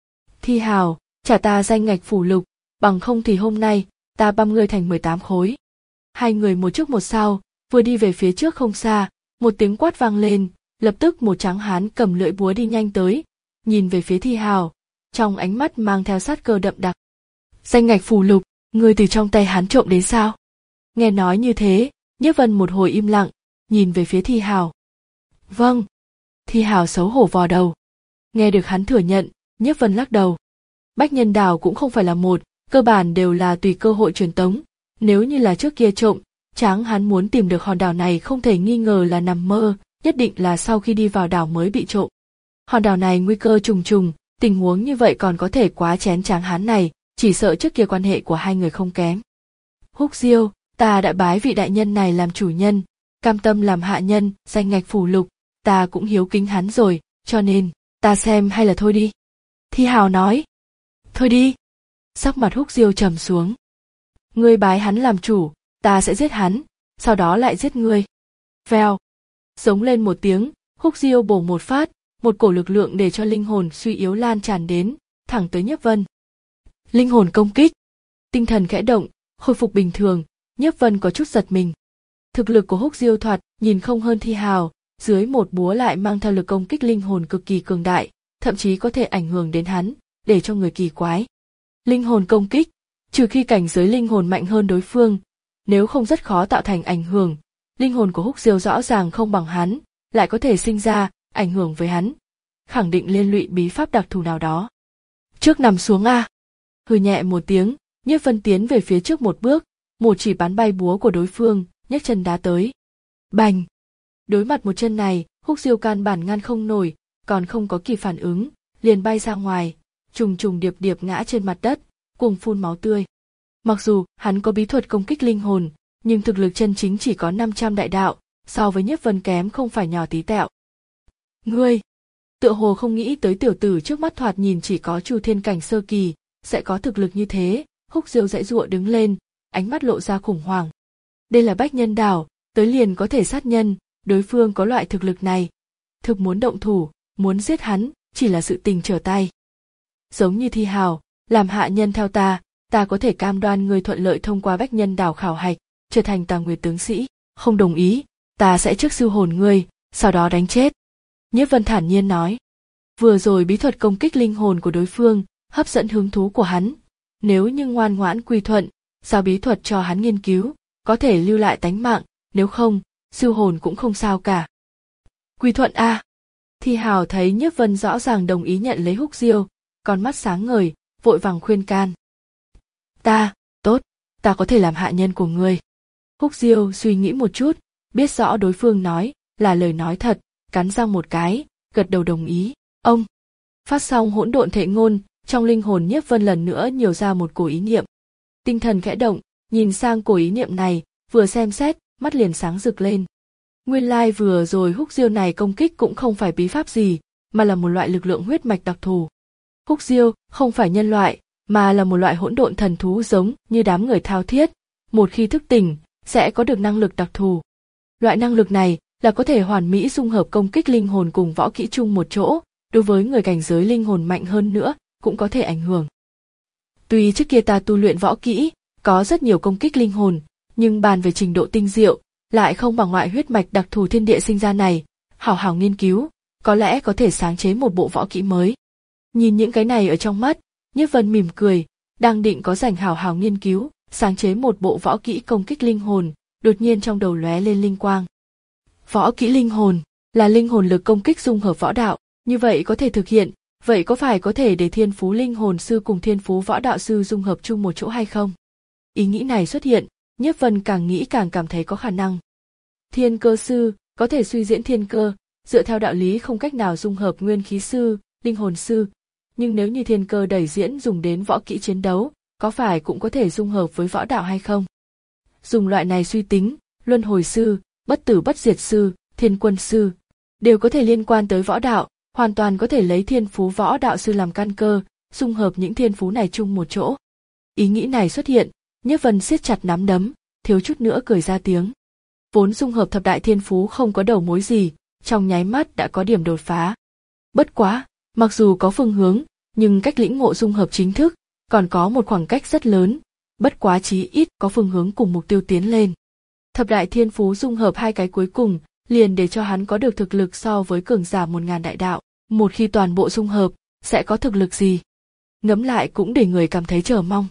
Thi Hào, trả ta danh ngạch phủ lục, bằng không thì hôm nay, ta băm ngươi thành mười tám khối. Hai người một trước một sau, vừa đi về phía trước không xa, một tiếng quát vang lên, lập tức một tráng hán cầm lưỡi búa đi nhanh tới, nhìn về phía Thi Hào, trong ánh mắt mang theo sát cơ đậm đặc. Danh ngạch phủ lục, ngươi từ trong tay hắn trộm đến sao? Nghe nói như thế, Nhiếp Vân một hồi im lặng, nhìn về phía Thi Hào. Vâng. Thi Hào xấu hổ vò đầu. Nghe được hắn thừa nhận, Nhiếp Vân lắc đầu. Bách Nhân Đảo cũng không phải là một, cơ bản đều là tùy cơ hội truyền tống. Nếu như là trước kia trộm, tráng hắn muốn tìm được hòn đảo này không thể nghi ngờ là nằm mơ, nhất định là sau khi đi vào đảo mới bị trộm. Hòn đảo này nguy cơ trùng trùng, tình huống như vậy còn có thể quá chén tráng hán này, chỉ sợ trước kia quan hệ của hai người không kém. Húc Diêu, ta đã bái vị đại nhân này làm chủ nhân, cam tâm làm hạ nhân, danh ngạch phủ lục, ta cũng hiếu kính hắn rồi, cho nên, ta xem hay là thôi đi. Thi Hào nói. Thôi đi. Sắc mặt Húc Diêu trầm xuống. Ngươi bái hắn làm chủ, ta sẽ giết hắn, sau đó lại giết ngươi. Vèo. Giống lên một tiếng, Húc Diêu bổ một phát, một cổ lực lượng để cho linh hồn suy yếu lan tràn đến, thẳng tới Nhiếp Vân. Linh hồn công kích. Tinh thần khẽ động, khôi phục bình thường, Nhiếp Vân có chút giật mình. Thực lực của Húc Diêu thoạt nhìn không hơn Thi Hào, dưới một búa lại mang theo lực công kích linh hồn cực kỳ cường đại, thậm chí có thể ảnh hưởng đến hắn, để cho người kỳ quái. Linh hồn công kích, trừ khi cảnh giới linh hồn mạnh hơn đối phương, nếu không rất khó tạo thành ảnh hưởng. Linh hồn của Húc Diêu rõ ràng không bằng hắn, lại có thể sinh ra, ảnh hưởng với hắn. Khẳng định liên lụy bí pháp đặc thù nào đó. Trước nằm xuống a. Hừ nhẹ một tiếng, Nhiếp Vân tiến về phía trước một bước, một chỉ bắn bay búa của đối phương, nhấc chân đá tới. Bành! Đối mặt một chân này, Húc Diêu căn bản ngăn không nổi, còn không có kịp phản ứng, liền bay ra ngoài, trùng trùng điệp điệp ngã trên mặt đất, cuồng phun máu tươi. Mặc dù hắn có bí thuật công kích linh hồn, nhưng thực lực chân chính chỉ có năm trăm đại đạo, so với Nhiếp Vân kém không phải nhỏ tí tẹo. Ngươi! Tựa hồ không nghĩ tới tiểu tử trước mắt thoạt nhìn chỉ có Chu Thiên cảnh sơ kỳ, sẽ có thực lực như thế. Húc Diêu giãy giụa đứng lên, ánh mắt lộ ra khủng hoảng. Đây là Bách Nhân Đảo, tới liền có thể sát nhân, đối phương có loại thực lực này. Thực muốn động thủ, muốn giết hắn, chỉ là sự tình trở tay. Giống như Thi Hào, làm hạ nhân theo ta, ta có thể cam đoan ngươi thuận lợi thông qua Bách Nhân Đảo khảo hạch, trở thành Tà Nguyệt tướng sĩ. Không đồng ý, ta sẽ trước siêu hồn ngươi, sau đó đánh chết. Nhiếp Vân thản nhiên nói. Vừa rồi bí thuật công kích linh hồn của đối phương, hấp dẫn hứng thú của hắn. Nếu như ngoan ngoãn quy thuận, giao bí thuật cho hắn nghiên cứu, có thể lưu lại tánh mạng, nếu không, siêu hồn cũng không sao cả. Quy thuận a. À. Thi Hào thấy Nhiếp Vân rõ ràng đồng ý nhận lấy Húc Diêu, con mắt sáng ngời, vội vàng khuyên can. Ta, tốt, ta có thể làm hạ nhân của ngươi. Húc Diêu suy nghĩ một chút, biết rõ đối phương nói là lời nói thật, cắn răng một cái, gật đầu đồng ý. Ông phát xong hỗn độn thệ ngôn, trong linh hồn Nhiếp Vân lần nữa nhiều ra một cổ ý niệm. Tinh thần khẽ động, nhìn sang cổ ý niệm này, vừa xem xét, mắt liền sáng rực lên. Nguyên lai like vừa rồi Húc Diêu này công kích cũng không phải bí pháp gì, mà là một loại lực lượng huyết mạch đặc thù. Húc Diêu không phải nhân loại, mà là một loại hỗn độn thần thú giống như đám người thao thiết, một khi thức tỉnh, sẽ có được năng lực đặc thù. Loại năng lực này là có thể hoàn mỹ dung hợp công kích linh hồn cùng võ kỹ chung một chỗ, đối với người cảnh giới linh hồn mạnh hơn nữa, cũng có thể ảnh hưởng. Tuy trước kia ta tu luyện võ kỹ, có rất nhiều công kích linh hồn, nhưng bàn về trình độ tinh diệu, lại không bằng loại huyết mạch đặc thù thiên địa sinh ra này, hảo hảo nghiên cứu, có lẽ có thể sáng chế một bộ võ kỹ mới. Nhìn những cái này ở trong mắt, Nhiếp Vân mỉm cười, đang định có rảnh hảo hảo nghiên cứu, sáng chế một bộ võ kỹ công kích linh hồn, đột nhiên trong đầu lóe lên linh quang. Võ kỹ linh hồn là linh hồn lực công kích dung hợp võ đạo, như vậy có thể thực hiện, vậy có phải có thể để thiên phú linh hồn sư cùng thiên phú võ đạo sư dung hợp chung một chỗ hay không? Ý nghĩ này xuất hiện, Nhiếp Vân càng nghĩ càng cảm thấy có khả năng. Thiên cơ sư có thể suy diễn thiên cơ, dựa theo đạo lý không cách nào dung hợp nguyên khí sư, linh hồn sư, nhưng nếu như thiên cơ đẩy diễn dùng đến võ kỹ chiến đấu, có phải cũng có thể dung hợp với võ đạo hay không? Dùng loại này suy tính, luân hồi sư, bất tử bất diệt sư, thiên quân sư, đều có thể liên quan tới võ đạo, hoàn toàn có thể lấy thiên phú võ đạo sư làm căn cơ, dung hợp những thiên phú này chung một chỗ. Ý nghĩ này xuất hiện, Nhiếp Vân siết chặt nắm đấm, thiếu chút nữa cười ra tiếng. Vốn dung hợp thập đại thiên phú không có đầu mối gì, trong nháy mắt đã có điểm đột phá. Bất quá, mặc dù có phương hướng, nhưng cách lĩnh ngộ dung hợp chính thức còn có một khoảng cách rất lớn, bất quá chí ít có phương hướng cùng mục tiêu tiến lên. Thập đại thiên phú dung hợp hai cái cuối cùng, liền để cho hắn có được thực lực so với cường giả một ngàn đại đạo, một khi toàn bộ dung hợp, sẽ có thực lực gì? Ngẫm lại cũng để người cảm thấy chờ mong.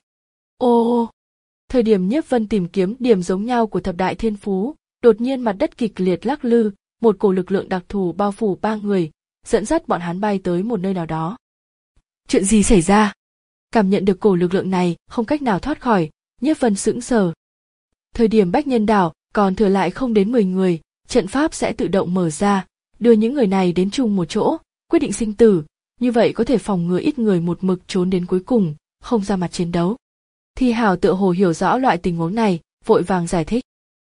Ô, thời điểm Nhiếp Vân tìm kiếm điểm giống nhau của thập đại thiên phú, đột nhiên mặt đất kịch liệt lắc lư, một cổ lực lượng đặc thù bao phủ ba người, dẫn dắt bọn hắn bay tới một nơi nào đó. Chuyện gì xảy ra? Cảm nhận được cổ lực lượng này, không cách nào thoát khỏi, Nhiếp Vân sững sờ. Thời điểm Bách Nhân Đảo còn thừa lại không đến mười người, trận pháp sẽ tự động mở ra, đưa những người này đến chung một chỗ, quyết định sinh tử, như vậy có thể phòng ngừa ít người một mực trốn đến cuối cùng, không ra mặt chiến đấu. Thi Hào tựa hồ hiểu rõ loại tình huống này, vội vàng giải thích.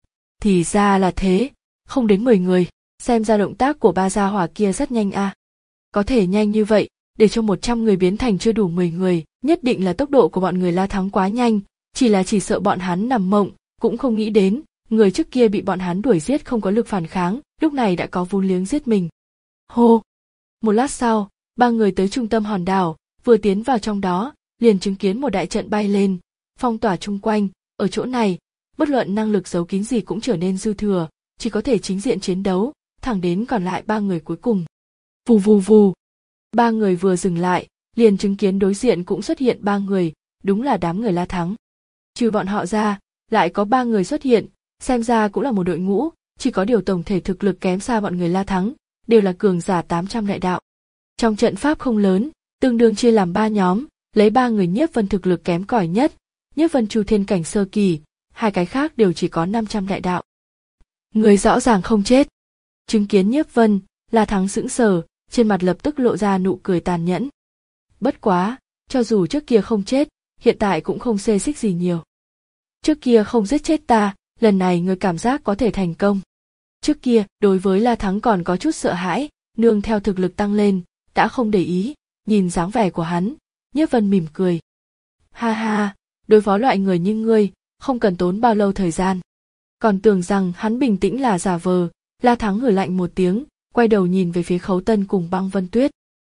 Thì ra là thế, không đến mười người, xem ra động tác của ba gia hỏa kia rất nhanh a. À. Có thể nhanh như vậy, để cho một trăm người biến thành chưa đủ mười người, nhất định là tốc độ của bọn người La Thắng quá nhanh, chỉ là chỉ sợ bọn hắn nằm mộng, cũng không nghĩ đến, người trước kia bị bọn hắn đuổi giết không có lực phản kháng, lúc này đã có vốn liếng giết mình. Hô! Một lát sau, ba người tới trung tâm hòn đảo, vừa tiến vào trong đó, liền chứng kiến một đại trận bay lên, phong tỏa chung quanh, ở chỗ này, bất luận năng lực giấu kín gì cũng trở nên dư thừa, chỉ có thể chính diện chiến đấu, thẳng đến còn lại ba người cuối cùng. Vù vù vù! Ba người vừa dừng lại, liền chứng kiến đối diện cũng xuất hiện ba người, đúng là đám người La Thắng. Trừ bọn họ ra, lại có ba người xuất hiện, xem ra cũng là một đội ngũ, chỉ có điều tổng thể thực lực kém xa bọn người La Thắng, đều là cường giả tám trăm đại đạo. Trong trận pháp không lớn, tương đương chia làm ba nhóm, lấy ba người Nhiếp Vân thực lực kém cỏi nhất, Nhiếp Vân Chu Thiên cảnh sơ kỳ, hai cái khác đều chỉ có năm trăm đại đạo. Người rõ ràng không chết. Chứng kiến Nhiếp Vân, La Thắng sững sờ, trên mặt lập tức lộ ra nụ cười tàn nhẫn. Bất quá, cho dù trước kia không chết, hiện tại cũng không xê xích gì nhiều. Trước kia không giết chết ta, lần này người cảm giác có thể thành công. Trước kia, đối với La Thắng còn có chút sợ hãi, nương theo thực lực tăng lên, đã không để ý, nhìn dáng vẻ của hắn, Nhiếp Vân mỉm cười. Ha ha, đối phó loại người như ngươi, không cần tốn bao lâu thời gian. Còn tưởng rằng hắn bình tĩnh là giả vờ, La Thắng hừ lạnh một tiếng, quay đầu nhìn về phía Khấu Tân cùng Băng Vân Tuyết.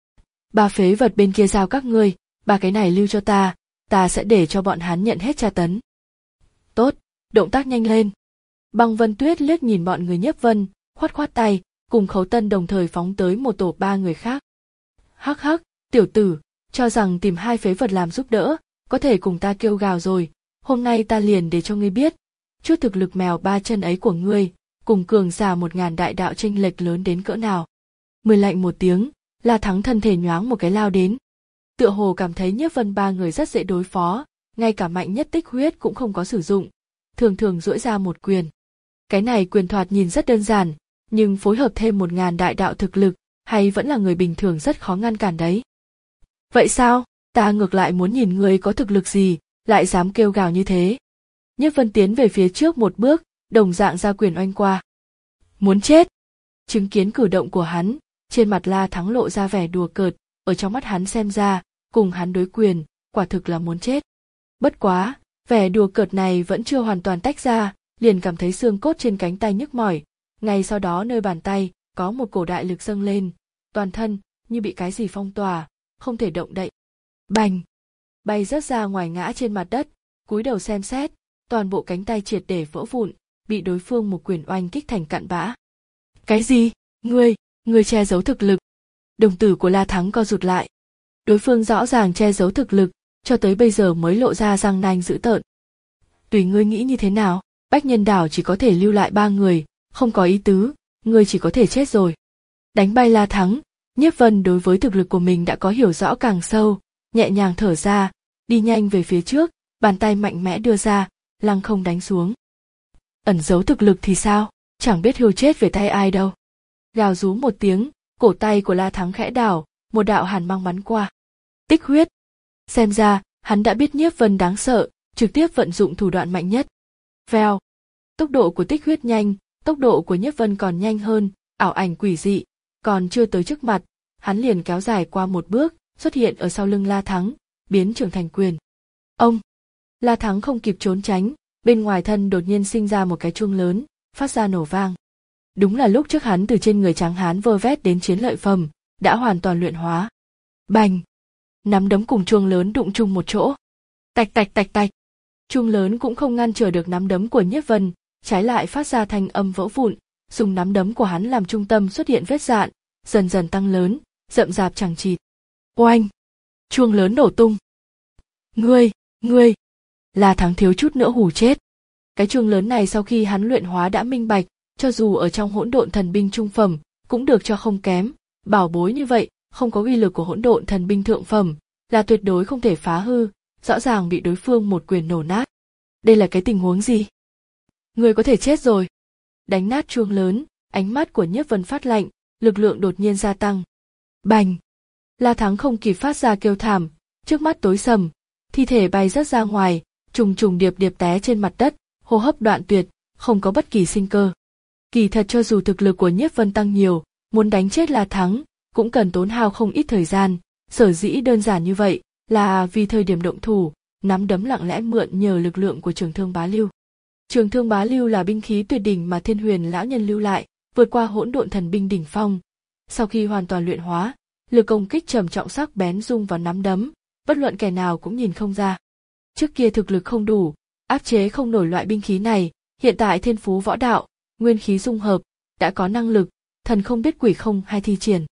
Ba phế vật bên kia giao các ngươi, ba cái này lưu cho ta, ta sẽ để cho bọn hắn nhận hết tra tấn. Tốt, động tác nhanh lên. Băng Vân Tuyết liếc nhìn bọn người Nhiếp Vân, khoát khoát tay, cùng Khấu Tân đồng thời phóng tới một tổ ba người khác. Hắc hắc, tiểu tử, cho rằng tìm hai phế vật làm giúp đỡ, có thể cùng ta kêu gào rồi, hôm nay ta liền để cho ngươi biết, chút thực lực mèo ba chân ấy của ngươi, cùng cường giả một ngàn đại đạo chênh lệch lớn đến cỡ nào. Mười lạnh một tiếng, La Thắng thân thể nhoáng một cái lao đến. Tựa hồ cảm thấy Nhiếp Vân ba người rất dễ đối phó, ngay cả mạnh nhất tích huyết cũng không có sử dụng, thường thường duỗi ra một quyền. Cái này quyền thoạt nhìn rất đơn giản, nhưng phối hợp thêm một ngàn đại đạo thực lực, hay vẫn là người bình thường rất khó ngăn cản đấy. Vậy sao, ta ngược lại muốn nhìn ngươi có thực lực gì, lại dám kêu gào như thế. Nhiếp Vân tiến về phía trước một bước, đồng dạng ra quyền oanh qua. Muốn chết! Chứng kiến cử động của hắn, trên mặt La Thắng lộ ra vẻ đùa cợt, ở trong mắt hắn xem ra, cùng hắn đối quyền, quả thực là muốn chết. Bất quá, vẻ đùa cợt này vẫn chưa hoàn toàn tách ra, liền cảm thấy xương cốt trên cánh tay nhức mỏi, ngay sau đó nơi bàn tay, có một cổ đại lực dâng lên, toàn thân, như bị cái gì phong tỏa, không thể động đậy. Bành! Bay rớt ra ngoài ngã trên mặt đất, cúi đầu xem xét, toàn bộ cánh tay triệt để vỡ vụn, bị đối phương một quyền oanh kích thành cặn bã. Cái gì? Ngươi, ngươi che giấu thực lực. Đồng tử của La Thắng co rụt lại. Đối phương rõ ràng che giấu thực lực, cho tới bây giờ mới lộ ra răng nanh dữ tợn. Tùy ngươi nghĩ như thế nào, Bách Nhân Đảo chỉ có thể lưu lại ba người, không có ý tứ, ngươi chỉ có thể chết rồi. Đánh bay La Thắng, Nhiếp Vân đối với thực lực của mình đã có hiểu rõ càng sâu, nhẹ nhàng thở ra, đi nhanh về phía trước, bàn tay mạnh mẽ đưa ra, lăng không đánh xuống. Ẩn giấu thực lực thì sao, chẳng biết hưu chết về tay ai đâu. Gào rú một tiếng, cổ tay của La Thắng khẽ đảo, một đạo hàn mang bắn qua. Tích huyết. Xem ra, hắn đã biết Nhiếp Vân đáng sợ, trực tiếp vận dụng thủ đoạn mạnh nhất. Vèo. Tốc độ của tích huyết nhanh, tốc độ của Nhiếp Vân còn nhanh hơn, ảo ảnh quỷ dị, còn chưa tới trước mặt, hắn liền kéo dài qua một bước, xuất hiện ở sau lưng La Thắng, biến trưởng thành quyền. Ông! La Thắng không kịp trốn tránh, bên ngoài thân đột nhiên sinh ra một cái chuông lớn, phát ra nổ vang. Đúng là lúc trước hắn từ trên người tráng hán vơ vét đến chiến lợi phẩm, đã hoàn toàn luyện hóa. Bành! nắm đấm cùng chuông lớn đụng chung một chỗ. Tạch tạch tạch tạch. Chuông lớn cũng không ngăn trở được nắm đấm của Nhiếp Vân, trái lại phát ra thanh âm vỡ vụn, dùng nắm đấm của hắn làm trung tâm xuất hiện vết rạn, dần dần tăng lớn, rậm rạp chằng chịt. Oanh! Chuông lớn nổ tung. Ngươi, ngươi! La Thắng thiếu chút nữa hù chết. Cái chuông lớn này sau khi hắn luyện hóa đã minh bạch, cho dù ở trong hỗn độn thần binh trung phẩm, cũng được cho không kém, bảo bối như vậy, không có uy lực của hỗn độn thần binh thượng phẩm, là tuyệt đối không thể phá hư, rõ ràng bị đối phương một quyền nổ nát. Đây là cái tình huống gì? Ngươi có thể chết rồi. Đánh nát chuông lớn, ánh mắt của Nhiếp Vân phát lạnh, lực lượng đột nhiên gia tăng. Bành! La Thắng không kịp phát ra kêu thảm, trước mắt tối sầm, thi thể bay rớt ra ngoài, trùng trùng điệp điệp té trên mặt đất, hô hấp đoạn tuyệt, không có bất kỳ sinh cơ. Kỳ thật cho dù thực lực của Nhiếp Vân tăng nhiều, muốn đánh chết La Thắng, cũng cần tốn hao không ít thời gian, sở dĩ đơn giản như vậy, là vì thời điểm động thủ, nắm đấm lặng lẽ mượn nhờ lực lượng của Trường Thương Bá Lưu. Trường Thương Bá Lưu là binh khí tuyệt đỉnh mà Thiên Huyền lão nhân lưu lại, vượt qua hỗn độn thần binh đỉnh phong. Sau khi hoàn toàn luyện hóa, lực công kích trầm trọng sắc bén rung vào nắm đấm, bất luận kẻ nào cũng nhìn không ra. Trước kia thực lực không đủ, áp chế không nổi loại binh khí này, hiện tại thiên phú võ đạo, nguyên khí dung hợp, đã có năng lực, thần không biết quỷ không hay thi triển.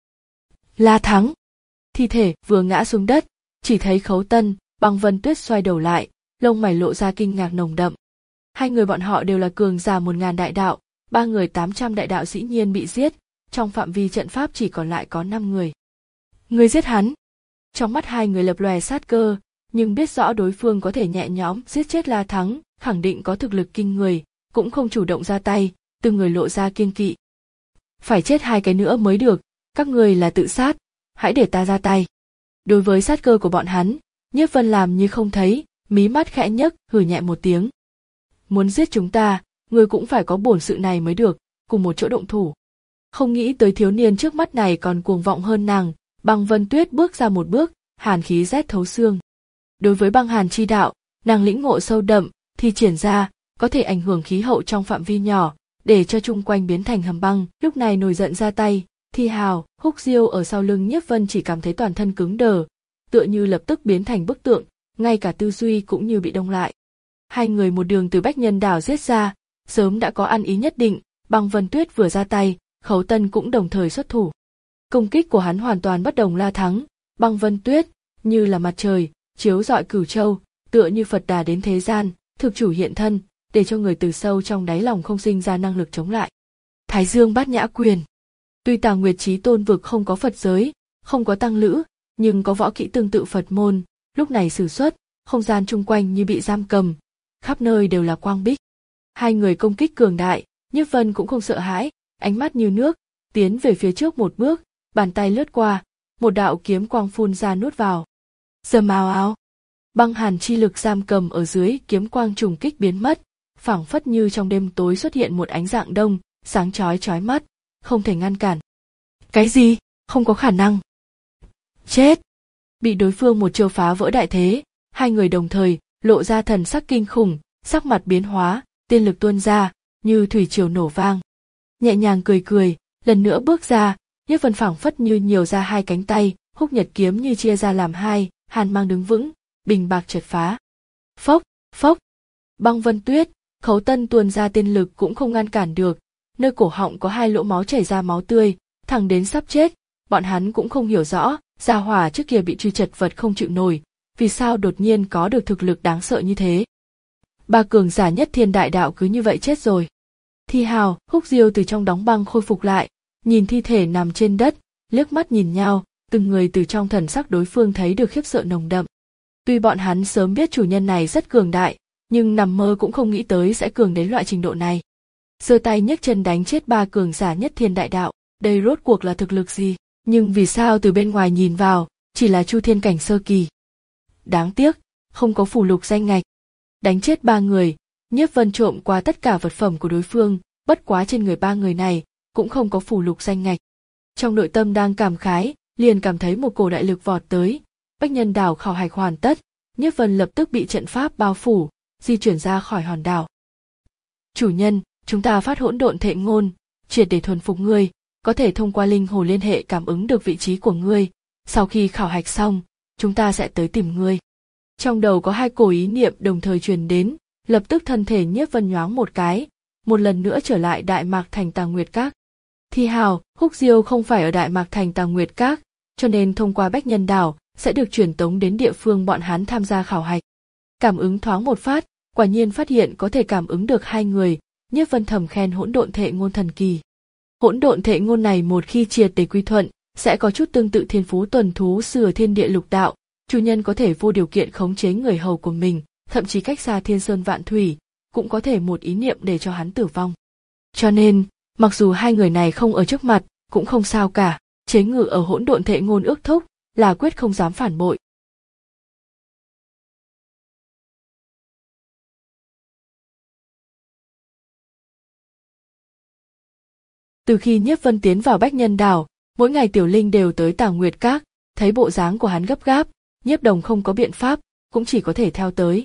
La Thắng! Thi thể vừa ngã xuống đất, chỉ thấy Khấu Tân, Băng Vân Tuyết xoay đầu lại, lông mày lộ ra kinh ngạc nồng đậm. Hai người bọn họ đều là cường giả một ngàn đại đạo, ba người tám trăm đại đạo dĩ nhiên bị giết, trong phạm vi trận pháp chỉ còn lại có năm người. Người giết hắn! Trong mắt hai người lập lòe sát cơ, nhưng biết rõ đối phương có thể nhẹ nhõm giết chết La Thắng, khẳng định có thực lực kinh người, cũng không chủ động ra tay, từng người lộ ra kiêng kỵ. Phải chết hai cái nữa mới được, các người là tự sát, hãy để ta ra tay. Đối với sát cơ của bọn hắn, Nhiếp Vân làm như không thấy, mí mắt khẽ nhấc, hừ nhẹ một tiếng. Muốn giết chúng ta, người cũng phải có bổn sự này mới được, cùng một chỗ động thủ. Không nghĩ tới thiếu niên trước mắt này còn cuồng vọng hơn nàng, Băng Vân Tuyết bước ra một bước, hàn khí rét thấu xương. Đối với băng hàn chi đạo, nàng lĩnh ngộ sâu đậm, thi triển ra, có thể ảnh hưởng khí hậu trong phạm vi nhỏ, để cho chung quanh biến thành hầm băng. Lúc này nổi giận ra tay, Thi Hào, Húc Diêu ở sau lưng Nhiếp Vân chỉ cảm thấy toàn thân cứng đờ, tựa như lập tức biến thành bức tượng, ngay cả tư duy cũng như bị đông lại. Hai người một đường từ Bách Nhân Đảo giết ra, sớm đã có ăn ý nhất định, Băng Vân Tuyết vừa ra tay, Khấu Tân cũng đồng thời xuất thủ. Công kích của hắn hoàn toàn bất đồng La Thắng, Băng Vân Tuyết, như là mặt trời, chiếu rọi cửu châu, tựa như Phật Đà đến thế gian, thực chủ hiện thân, để cho người từ sâu trong đáy lòng không sinh ra năng lực chống lại. Thái Dương Bát Nhã Quyền. Tuy Tà Nguyệt Chí Tôn vực không có Phật giới, không có tăng lữ, nhưng có võ kỹ tương tự Phật môn, lúc này sử xuất, không gian chung quanh như bị giam cầm, khắp nơi đều là quang bích. Hai người công kích cường đại, Nhiếp Vân cũng không sợ hãi, ánh mắt như nước, tiến về phía trước một bước, bàn tay lướt qua, một đạo kiếm quang phun ra nuốt vào. Rầm ào ào, băng hàn chi lực giam cầm ở dưới kiếm quang trùng kích biến mất, phảng phất như trong đêm tối xuất hiện một ánh dạng đông, sáng chói chói mắt, không thể ngăn cản. Cái gì? Không có khả năng. Chết! Bị đối phương một chiêu phá vỡ đại thế, hai người đồng thời lộ ra thần sắc kinh khủng, sắc mặt biến hóa, tiên lực tuôn ra, như thủy triều nổ vang. Nhẹ nhàng cười cười, lần nữa bước ra, Nhiếp Vân phảng phất như nhiều ra hai cánh tay, Húc Nhật kiếm như chia ra làm hai, hàn mang đứng vững, bình bạc chật phá. Phốc, phốc. Băng Vân Tuyết, Khấu Tân tuôn ra tiên lực cũng không ngăn cản được, nơi cổ họng có hai lỗ máu chảy ra máu tươi, thẳng đến sắp chết, bọn hắn cũng không hiểu rõ, gia hỏa trước kia bị truy chật vật không chịu nổi, vì sao đột nhiên có được thực lực đáng sợ như thế. Ba cường giả nhất thiên đại đạo cứ như vậy chết rồi. Thi Hào, Húc Diêu từ trong đóng băng khôi phục lại, nhìn thi thể nằm trên đất, liếc mắt nhìn nhau, từng người từ trong thần sắc đối phương thấy được khiếp sợ nồng đậm. Tuy bọn hắn sớm biết chủ nhân này rất cường đại, nhưng nằm mơ cũng không nghĩ tới sẽ cường đến loại trình độ này. Giơ tay nhấc chân đánh chết ba cường giả nhất thiên đại đạo, đây rốt cuộc là thực lực gì, nhưng vì sao từ bên ngoài nhìn vào, chỉ là chu thiên cảnh sơ kỳ. Đáng tiếc, không có phù lục danh ngạch. Đánh chết ba người, Nhiếp Vân trộm qua tất cả vật phẩm của đối phương, bất quá trên người ba người này, cũng không có phù lục danh ngạch. Trong nội tâm đang cảm khái, liền cảm thấy một cổ đại lực vọt tới, Bách Nhân Đảo khảo hạch hoàn tất, Nhiếp Vân lập tức bị trận pháp bao phủ, di chuyển ra khỏi hòn đảo. Chủ nhân, chúng ta phát hỗn độn thệ ngôn, triệt để thuần phục ngươi, có thể thông qua linh hồ liên hệ cảm ứng được vị trí của ngươi. Sau khi khảo hạch xong, chúng ta sẽ tới tìm ngươi. Trong đầu có hai cổ ý niệm đồng thời truyền đến, lập tức thân thể Nhiếp Vân nhoáng một cái, một lần nữa trở lại Đại Mạc Thành Tàng Nguyệt Các. Thi hào, Húc Diêu không phải ở Đại Mạc Thành Tàng Nguyệt Các, cho nên thông qua Bách Nhân Đảo sẽ được truyền tống đến địa phương bọn hắn tham gia khảo hạch. Cảm ứng thoáng một phát, quả nhiên phát hiện có thể cảm ứng được hai người, Nhiếp Vân thầm khen hỗn độn thệ ngôn thần kỳ. Hỗn độn thệ ngôn này một khi triệt để quy thuận, sẽ có chút tương tự thiên phú tuần thú sư ở thiên địa lục đạo, chủ nhân có thể vô điều kiện khống chế người hầu của mình, thậm chí cách xa thiên sơn vạn thủy, cũng có thể một ý niệm để cho hắn tử vong. Cho nên, mặc dù hai người này không ở trước mặt, cũng không sao cả, chế ngự ở hỗn độn thệ ngôn ước thúc, là quyết không dám phản bội. Từ khi Nhiếp Vân tiến vào Bách Nhân Đảo, mỗi ngày Tiểu Linh đều tới Tàng Nguyệt Các, thấy bộ dáng của hắn gấp gáp, Nhiếp Đồng không có biện pháp, cũng chỉ có thể theo tới.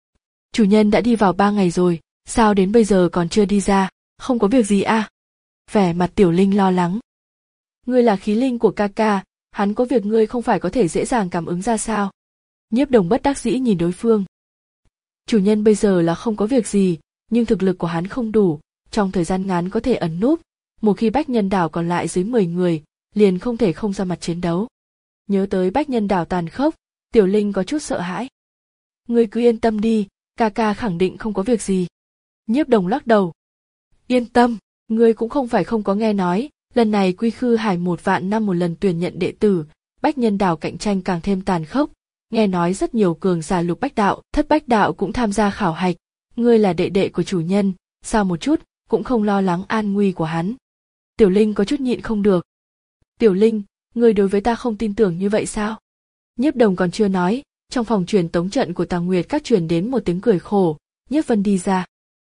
Chủ nhân đã đi vào ba ngày rồi, sao đến bây giờ còn chưa đi ra, không có việc gì à? Vẻ mặt Tiểu Linh lo lắng. Ngươi là khí linh của ca ca, hắn có việc ngươi không phải có thể dễ dàng cảm ứng ra sao? Nhiếp Đồng bất đắc dĩ nhìn đối phương. Chủ nhân bây giờ là không có việc gì, nhưng thực lực của hắn không đủ, trong thời gian ngắn có thể ẩn núp, một khi Bách Nhân Đảo còn lại dưới mười người, liền không thể không ra mặt chiến đấu. Nhớ tới Bách Nhân Đảo tàn khốc, Tiểu Linh có chút sợ hãi. Ngươi cứ yên tâm đi, ca ca khẳng định không có việc gì. Nhiếp Đồng lắc đầu. Yên tâm, ngươi cũng không phải không có nghe nói, lần này Quy Khư Hải một vạn năm một lần tuyển nhận đệ tử, Bách Nhân Đảo cạnh tranh càng thêm tàn khốc, nghe nói rất nhiều cường giả lục bách đạo, thất bách đạo cũng tham gia khảo hạch, ngươi là đệ đệ của chủ nhân, sao một chút cũng không lo lắng an nguy của hắn. Tiểu Linh có chút nhịn không được. Tiểu Linh, ngươi đối với ta không tin tưởng như vậy sao? Nhiếp Đồng còn chưa nói, trong phòng truyền tống trận của Tàng Nguyệt Các truyền đến một tiếng cười khổ, Nhiếp Vân đi ra.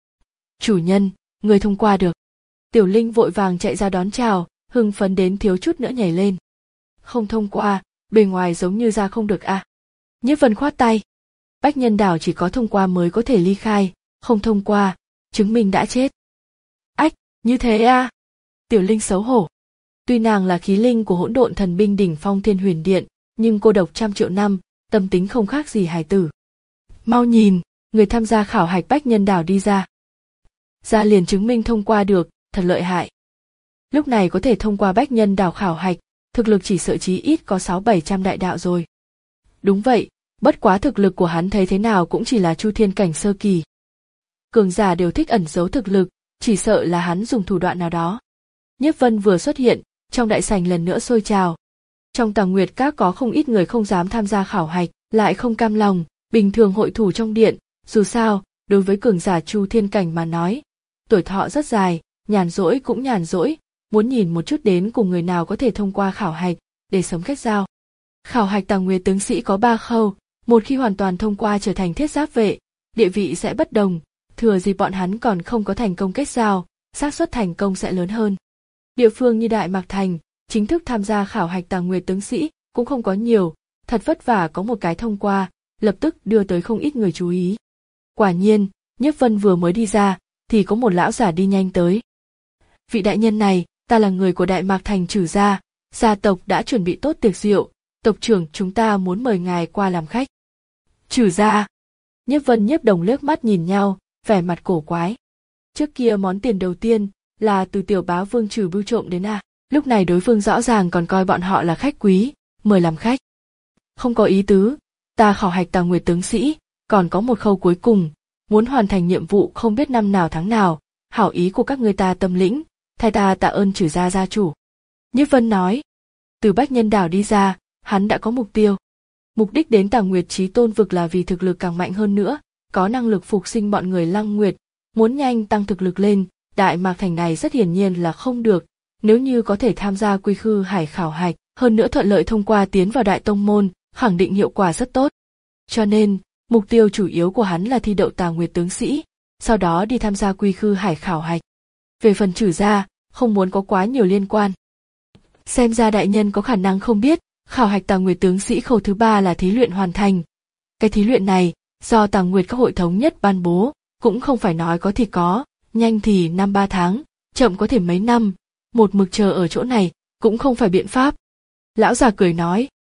Chủ nhân, ngươi thông qua được. Tiểu Linh vội vàng chạy ra đón chào, hưng phấn đến thiếu chút nữa nhảy lên. Không thông qua, bề ngoài giống như ra không được à? Nhiếp Vân khoát tay. Bách Nhân Đảo chỉ có thông qua mới có thể ly khai, không thông qua, chứng minh đã chết. Ách, như thế à? Tiểu Linh xấu hổ. Tuy nàng là khí linh của hỗn độn thần binh đỉnh phong Thiên Huyền Điện, nhưng cô độc trăm triệu năm, tâm tính không khác gì hài tử. Mau nhìn, người tham gia khảo hạch Bách Nhân Đảo đi ra. Ra liền chứng minh thông qua được, thật lợi hại. Lúc này có thể thông qua Bách Nhân Đảo khảo hạch, thực lực chỉ sợ chí ít có sáu bảy trăm đại đạo rồi. Đúng vậy, bất quá thực lực của hắn thấy thế nào cũng chỉ là Chu Thiên cảnh sơ kỳ. Cường giả đều thích ẩn giấu thực lực, chỉ sợ là hắn dùng thủ đoạn nào đó. Nhiếp Vân vừa xuất hiện, trong đại sảnh lần nữa sôi trào. Trong Tàng Nguyệt Các có không ít người không dám tham gia khảo hạch, lại không cam lòng, bình thường hội thủ trong điện, dù sao, đối với cường giả Chu Thiên cảnh mà nói, tuổi thọ rất dài, nhàn rỗi cũng nhàn rỗi, muốn nhìn một chút đến cùng người nào có thể thông qua khảo hạch, để sớm kết giao. Khảo hạch Tàng Nguyệt tướng sĩ có ba khâu, một khi hoàn toàn thông qua trở thành thiết giáp vệ, địa vị sẽ bất đồng, thừa dịp bọn hắn còn không có thành công kết giao, xác suất thành công sẽ lớn hơn. Địa phương như Đại Mạc Thành, chính thức tham gia khảo hạch Tàng Nguyệt tướng sĩ cũng không có nhiều, thật vất vả có một cái thông qua, lập tức đưa tới không ít người chú ý. Quả nhiên, Nhiếp Vân vừa mới đi ra, thì có một lão giả đi nhanh tới. Vị đại nhân này, ta là người của Đại Mạc Thành Trử gia, gia tộc đã chuẩn bị tốt tiệc rượu, tộc trưởng chúng ta muốn mời ngài qua làm khách. Trử gia. Nhiếp Vân Nhiếp Đồng liếc mắt nhìn nhau, vẻ mặt cổ quái. Trước kia món tiền đầu tiên là từ tiểu bá vương Trử bưu trộm đến à, lúc này đối phương rõ ràng còn coi bọn họ là khách quý, mời làm khách. Không có ý tứ, ta khảo hạch Tàng Nguyệt tướng sĩ, còn có một khâu cuối cùng, muốn hoàn thành nhiệm vụ không biết năm nào tháng nào, hảo ý của các ngươi ta tâm lĩnh, thay ta tạ ơn Trử gia gia chủ. Nhiếp Vân nói, từ Bách Nhân Đảo đi ra, hắn đã có mục tiêu. Mục đích đến Tàng Nguyệt Chí Tôn vực là vì thực lực càng mạnh hơn nữa, có năng lực phục sinh bọn người Lăng Nguyệt, muốn nhanh tăng thực lực lên, Đại Mạc Thành này rất hiển nhiên là không được, nếu như có thể tham gia Quy Khư Hải khảo hạch, hơn nữa thuận lợi thông qua tiến vào Đại Tông môn, khẳng định hiệu quả rất tốt. Cho nên, mục tiêu chủ yếu của hắn là thi đậu Tàng Nguyệt tướng sĩ, sau đó đi tham gia Quy Khư Hải khảo hạch. Về phần Trử gia, không muốn có quá nhiều liên quan. Xem ra đại nhân có khả năng không biết, khảo hạch Tàng Nguyệt tướng sĩ khâu thứ ba là thí luyện hoàn thành. Cái thí luyện này, do Tàng Nguyệt các hội thống nhất ban bố, cũng không phải nói có thì có, nhanh thì năm ba tháng, chậm có thể mấy năm, một mực chờ ở chỗ này, cũng không phải biện pháp. Lão già cười nói.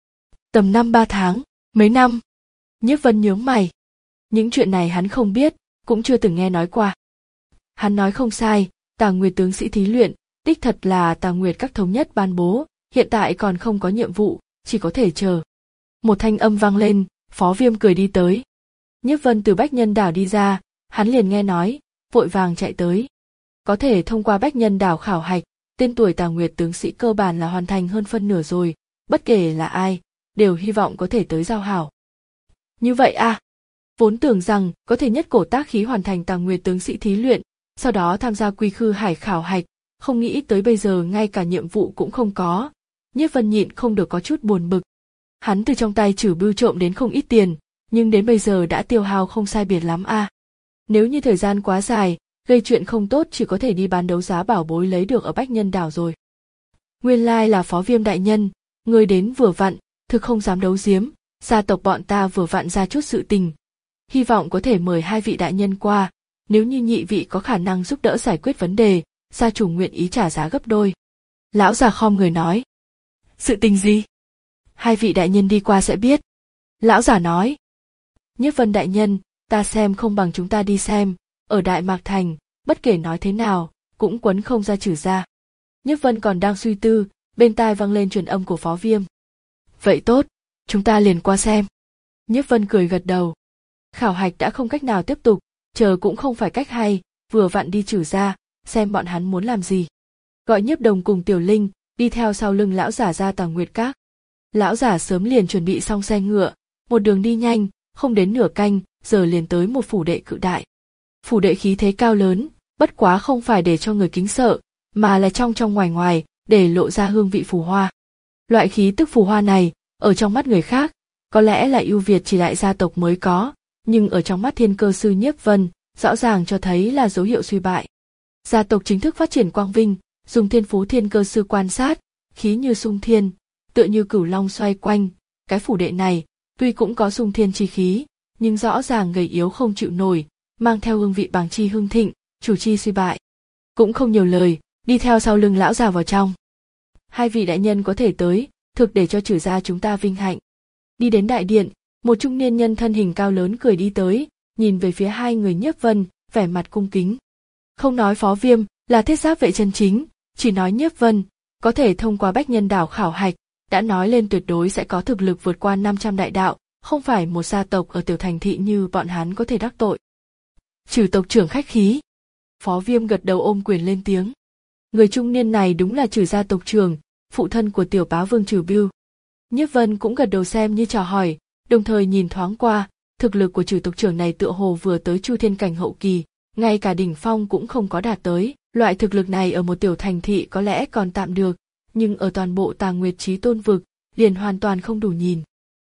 Tầm năm ba tháng, mấy năm. Nhiếp Vân nhướng mày. Những chuyện này hắn không biết, cũng chưa từng nghe nói qua. Hắn nói không sai, Tà Nguyệt tướng sĩ thí luyện, đích thật là Tà Nguyệt các thống nhất ban bố, hiện tại còn không có nhiệm vụ, chỉ có thể chờ. Một thanh âm vang lên, Phó Viêm cười đi tới. Nhiếp Vân từ Bách Nhân Đảo đi ra, hắn liền nghe nói, vội vàng chạy tới. Có thể thông qua Bách Nhân Đảo khảo hạch, tên tuổi Tà Nguyệt tướng sĩ cơ bản là hoàn thành hơn phân nửa rồi, bất kể là ai, đều hy vọng có thể tới giao hảo. Như vậy à? Vốn tưởng rằng có thể nhất cổ tác khí hoàn thành Tà Nguyệt tướng sĩ thí luyện, sau đó tham gia Quy Khư Hải khảo hạch, không nghĩ tới bây giờ ngay cả nhiệm vụ cũng không có. Nhiếp Vân nhịn không được có chút buồn bực. Hắn từ trong tay Trử Bưu trộm đến không ít tiền, nhưng đến bây giờ đã tiêu hao không sai biệt lắm à. Nếu như thời gian quá dài, gây chuyện không tốt chỉ có thể đi bán đấu giá bảo bối lấy được ở Bách Nhân Đảo rồi. Nguyên lai là Phó Viêm đại nhân, người đến vừa vặn, thực không dám đấu giếm, gia tộc bọn ta vừa vặn ra chút sự tình. Hy vọng có thể mời hai vị đại nhân qua, nếu như nhị vị có khả năng giúp đỡ giải quyết vấn đề, gia chủ nguyện ý trả giá gấp đôi. Lão già khom người nói. Sự tình gì? Hai vị đại nhân đi qua sẽ biết. Lão già nói. Nhiếp Vân đại nhân, ta xem không bằng chúng ta đi xem, ở Đại Mạc Thành, bất kể nói thế nào, cũng quấn không ra Trử gia. Nhiếp Vân còn đang suy tư, bên tai vang lên truyền âm của Phó Viêm. Vậy tốt, chúng ta liền qua xem. Nhiếp Vân cười gật đầu. Khảo hạch đã không cách nào tiếp tục, chờ cũng không phải cách hay, vừa vặn đi Trử gia, xem bọn hắn muốn làm gì. Gọi Nhiếp Đồng cùng Tiểu Linh, đi theo sau lưng lão giả ra Tà Nguyệt Các. Lão giả sớm liền chuẩn bị xong xe ngựa, một đường đi nhanh, không đến nửa canh, giờ liền tới một phủ đệ cự đại. Phủ đệ khí thế cao lớn, bất quá không phải để cho người kính sợ, mà là trong trong ngoài ngoài, để lộ ra hương vị phù hoa. Loại khí tức phù hoa này, ở trong mắt người khác, có lẽ là ưu việt chỉ đại gia tộc mới có, nhưng ở trong mắt Thiên Cơ sư Nhiếp Vân, rõ ràng cho thấy là dấu hiệu suy bại. Gia tộc chính thức phát triển quang vinh, dùng thiên phú Thiên Cơ sư quan sát, khí như sung thiên, tựa như cửu long xoay quanh. Cái phủ đệ này, tuy cũng có sung thiên chi khí, nhưng rõ ràng gầy yếu không chịu nổi, mang theo hương vị bàng chi hưng thịnh, chủ chi suy bại. Cũng không nhiều lời, đi theo sau lưng lão già vào trong. Hai vị đại nhân có thể tới, thực để cho Trử gia chúng ta vinh hạnh. Đi đến đại điện, một trung niên nhân thân hình cao lớn cười đi tới, nhìn về phía hai người Nhiếp Vân, vẻ mặt cung kính. Không nói Phó Viêm là thiết giáp vệ chân chính, chỉ nói Nhiếp Vân có thể thông qua Bách Nhân Đảo khảo hạch, đã nói lên tuyệt đối sẽ có thực lực vượt qua năm trăm đại đạo, không phải một gia tộc ở tiểu thành thị như bọn hắn có thể đắc tội. Trử tộc trưởng khách khí. Phó Viêm gật đầu ôm quyền lên tiếng. Người trung niên này đúng là Trử gia tộc trưởng, phụ thân của tiểu bá vương Trử Bưu. Nhiếp Vân cũng gật đầu xem như chào hỏi, đồng thời nhìn thoáng qua, thực lực của Trử tộc trưởng này tựa hồ vừa tới Chu Thiên cảnh hậu kỳ, ngay cả đỉnh phong cũng không có đạt tới. Loại thực lực này ở một tiểu thành thị có lẽ còn tạm được, nhưng ở toàn bộ Tà Nguyệt Chí Tôn vực, liền hoàn toàn không đủ nhìn.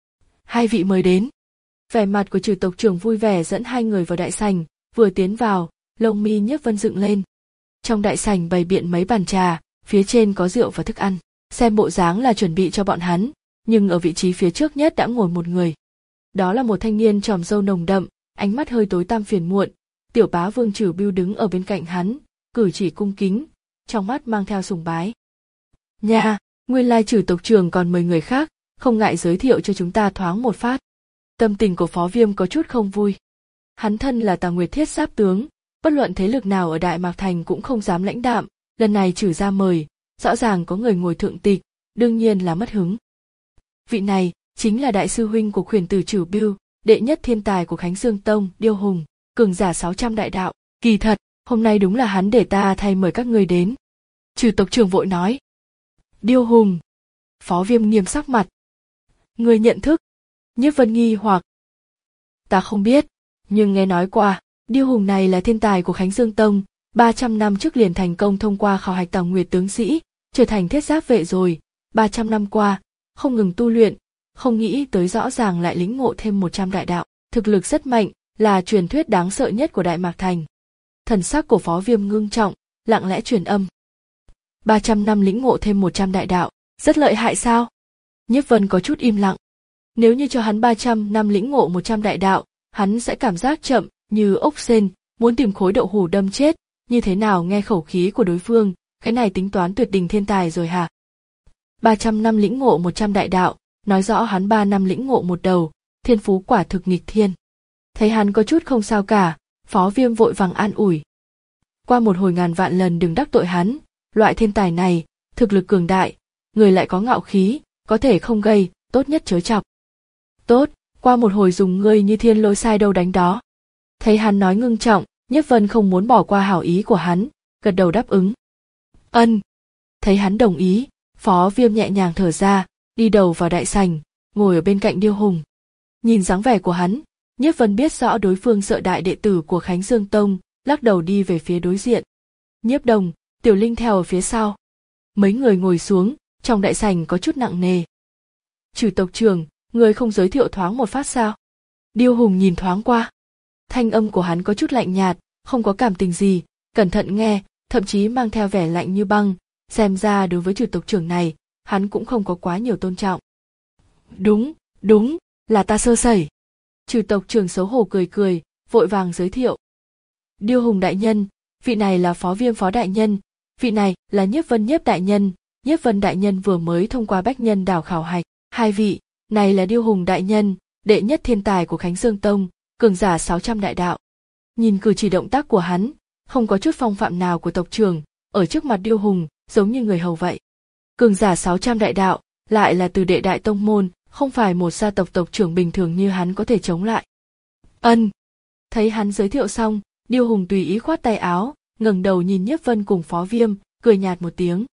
Hai vị mời đến. Vẻ mặt của Trử tộc trưởng vui vẻ dẫn hai người vào đại sảnh, vừa tiến vào, lông mi Nhiếp Vân dựng lên. Trong đại sảnh bày biện mấy bàn trà, phía trên có rượu và thức ăn, xem bộ dáng là chuẩn bị cho bọn hắn, nhưng ở vị trí phía trước nhất đã ngồi một người. Đó là một thanh niên tròm râu nồng đậm, ánh mắt hơi tối tăm phiền muộn, tiểu bá vương Trử Bưu đứng ở bên cạnh hắn, cử chỉ cung kính, trong mắt mang theo sùng bái. Nha, nguyên lai Trử tộc trưởng còn mời người khác, không ngại giới thiệu cho chúng ta thoáng một phát. Tâm tình của Phó Viêm có chút không vui. Hắn thân là Tà Nguyệt thiết giáp tướng, bất luận thế lực nào ở Đại Mạc Thành cũng không dám lãnh đạm, lần này Trử gia mời, rõ ràng có người ngồi thượng tịch, đương nhiên là mất hứng. Vị này chính là đại sư huynh của khuyển tử Trử Bưu, đệ nhất thiên tài của Khánh Dương Tông, Điêu Hùng, cường giả sáu trăm đại đạo. Kỳ thật, hôm nay đúng là hắn để ta thay mời các người đến. Trử tộc trưởng vội nói. Điêu Hùng. Phó Viêm nghiêm sắc mặt. Người nhận thức? Nhiếp Vân nghi hoặc. Ta không biết, nhưng nghe nói qua, Điêu Hùng này là thiên tài của Khánh Dương Tông, ba trăm năm trước liền thành công thông qua khảo hạch Tà Nguyệt tướng sĩ, trở thành thiết giáp vệ rồi, ba trăm năm qua, không ngừng tu luyện, không nghĩ tới rõ ràng lại lĩnh ngộ thêm một trăm đại đạo, thực lực rất mạnh, là truyền thuyết đáng sợ nhất của Đại Mạc Thành. Thần sắc của Phó Viêm ngưng trọng, lặng lẽ truyền âm. ba trăm năm lĩnh ngộ thêm một trăm đại đạo, rất lợi hại sao? Nhiếp Vân có chút im lặng. Nếu như cho hắn ba trăm năm lĩnh ngộ một trăm đại đạo, hắn sẽ cảm giác chậm, như ốc sên, muốn tìm khối đậu hủ đâm chết, như thế nào nghe khẩu khí của đối phương, cái này tính toán tuyệt đỉnh thiên tài rồi hả? ba trăm năm lĩnh ngộ một trăm đại đạo, nói rõ hắn ba năm lĩnh ngộ một đầu, thiên phú quả thực nghịch thiên. Thấy hắn có chút không sao cả, Phó Viêm vội vàng an ủi. Qua một hồi ngàn vạn lần đừng đắc tội hắn, loại thiên tài này, thực lực cường đại, người lại có ngạo khí, có thể không gây, tốt nhất chớ chọc. Tốt, qua một hồi dùng ngươi như thiên lôi sai đâu đánh đó. Thấy hắn nói ngưng trọng, Nhiếp Vân không muốn bỏ qua hảo ý của hắn, gật đầu đáp ứng. Ân. Thấy hắn đồng ý, Phó Viêm nhẹ nhàng thở ra, đi đầu vào đại sảnh, ngồi ở bên cạnh Điêu Hùng. Nhìn dáng vẻ của hắn, Nhiếp Vân biết rõ đối phương sợ đại đệ tử của Khánh Dương Tông, lắc đầu đi về phía đối diện. Nhiếp Đồng, Tiểu Linh theo ở phía sau. Mấy người ngồi xuống, trong đại sảnh có chút nặng nề. Trừ tộc trưởng, người không giới thiệu thoáng một phát sao? Điêu Hùng nhìn thoáng qua. Thanh âm của hắn có chút lạnh nhạt, không có cảm tình gì, cẩn thận nghe, thậm chí mang theo vẻ lạnh như băng, xem ra đối với trừ tộc trưởng này, hắn cũng không có quá nhiều tôn trọng. Đúng, đúng, là ta sơ sẩy. Trừ tộc trưởng xấu hổ cười cười, vội vàng giới thiệu. Điêu Hùng đại nhân, vị này là Phó Viêm phó đại nhân, vị này là Nhiếp Vân Nhiếp đại nhân, Nhiếp Vân đại nhân vừa mới thông qua Bách Nhân đảo khảo hạch, hai vị, này là Điêu Hùng đại nhân, đệ nhất thiên tài của Khánh Dương Tông, cường giả sáu trăm đại đạo. Nhìn cử chỉ động tác của hắn, không có chút phong phạm nào của tộc trưởng, ở trước mặt Điêu Hùng, giống như người hầu vậy. Cường giả sáu trăm đại đạo, lại là từ đệ đại tông môn, không phải một gia tộc tộc trưởng bình thường như hắn có thể chống lại. Ân. Thấy hắn giới thiệu xong, Điêu Hùng tùy ý khoát tay áo, ngẩng đầu nhìn Nhiếp Vân cùng Phó Viêm, cười nhạt một tiếng.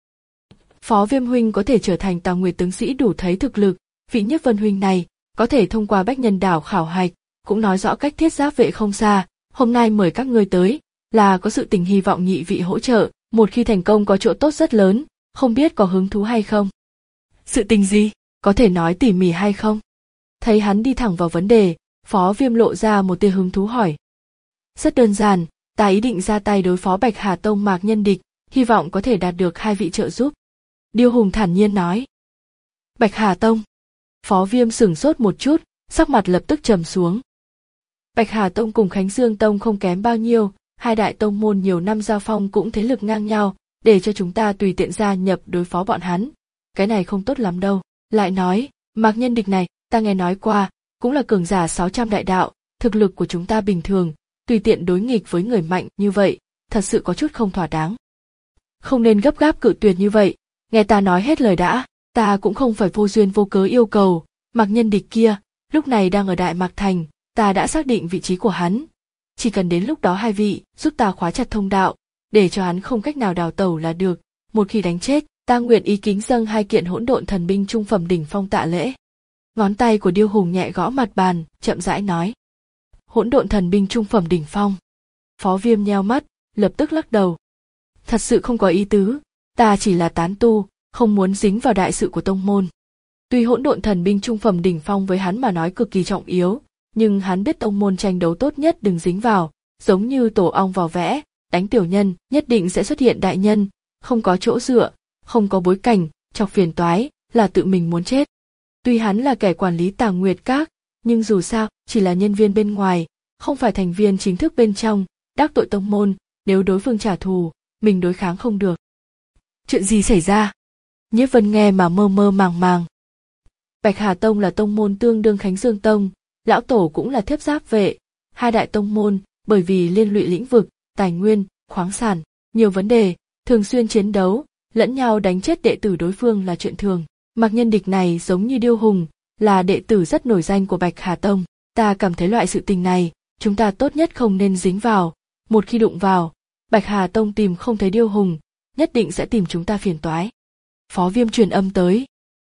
Phó Viêm huynh có thể trở thành Tào Nguyệt tướng sĩ đủ thấy thực lực, vị Nhiếp Vân huynh này có thể thông qua Bách Nhân đảo khảo hạch, cũng nói rõ cách thiết giáp vệ không xa, hôm nay mời các ngươi tới, là có sự tình hy vọng nhị vị hỗ trợ, một khi thành công có chỗ tốt rất lớn, không biết có hứng thú hay không. Sự tình gì, có thể nói tỉ mỉ hay không? Thấy hắn đi thẳng vào vấn đề, Phó Viêm lộ ra một tia hứng thú hỏi. Rất đơn giản, ta ý định ra tay đối phó Bạch Hà Tông Mạc Nhân Địch, hy vọng có thể đạt được hai vị trợ giúp. Điêu Hùng thản nhiên nói. Bạch Hà Tông. Phó Viêm sửng sốt một chút, sắc mặt lập tức trầm xuống. Bạch Hà Tông cùng Khánh Dương Tông không kém bao nhiêu, hai đại tông môn nhiều năm giao phong cũng thế lực ngang nhau, để cho chúng ta tùy tiện gia nhập đối phó bọn hắn. Cái này không tốt lắm đâu. Lại nói, Mạc Nhân Địch này, ta nghe nói qua, cũng là cường giả sáu trăm đại đạo, thực lực của chúng ta bình thường, tùy tiện đối nghịch với người mạnh như vậy, thật sự có chút không thỏa đáng. Không nên gấp gáp cự tuyệt như vậy, nghe ta nói hết lời đã, ta cũng không phải vô duyên vô cớ yêu cầu, Mạc Nhân Địch kia, lúc này đang ở Đại Mạc Thành, ta đã xác định vị trí của hắn. Chỉ cần đến lúc đó hai vị giúp ta khóa chặt thông đạo, để cho hắn không cách nào đào tẩu là được, một khi đánh chết, ta nguyện ý kính dâng hai kiện hỗn độn thần binh trung phẩm đỉnh phong tạ lễ. Ngón tay của Điêu Hùng nhẹ gõ mặt bàn, chậm rãi nói. Hỗn độn thần binh trung phẩm đỉnh phong. Phó Viêm nheo mắt, lập tức lắc đầu. Thật sự không có ý tứ, ta chỉ là tán tu, không muốn dính vào đại sự của tông môn. Tuy hỗn độn thần binh trung phẩm đỉnh phong với hắn mà nói cực kỳ trọng yếu, nhưng hắn biết tông môn tranh đấu tốt nhất đừng dính vào, giống như tổ ong vào vẽ, đánh tiểu nhân, nhất định sẽ xuất hiện đại nhân, không có chỗ dựa, không có bối cảnh, chọc phiền toái, là tự mình muốn chết. Tuy hắn là kẻ quản lý Tàng Nguyệt Các, nhưng dù sao, chỉ là nhân viên bên ngoài, không phải thành viên chính thức bên trong, đắc tội tông môn, nếu đối phương trả thù, mình đối kháng không được. Chuyện gì xảy ra? Nhiếp Vân nghe mà mơ mơ màng màng. Bạch Hà Tông là tông môn tương đương Khánh Dương Tông, lão tổ cũng là thiếp giáp vệ, hai đại tông môn, bởi vì liên lụy lĩnh vực, tài nguyên, khoáng sản, nhiều vấn đề, thường xuyên chiến đấu, lẫn nhau đánh chết đệ tử đối phương là chuyện thường. Mạc Nhân Địch này giống như Điêu Hùng, là đệ tử rất nổi danh của Bạch Hà Tông, ta cảm thấy loại sự tình này, chúng ta tốt nhất không nên dính vào, một khi đụng vào, Bạch Hà Tông tìm không thấy Điêu Hùng, nhất định sẽ tìm chúng ta phiền toái. Phó Viêm truyền âm tới.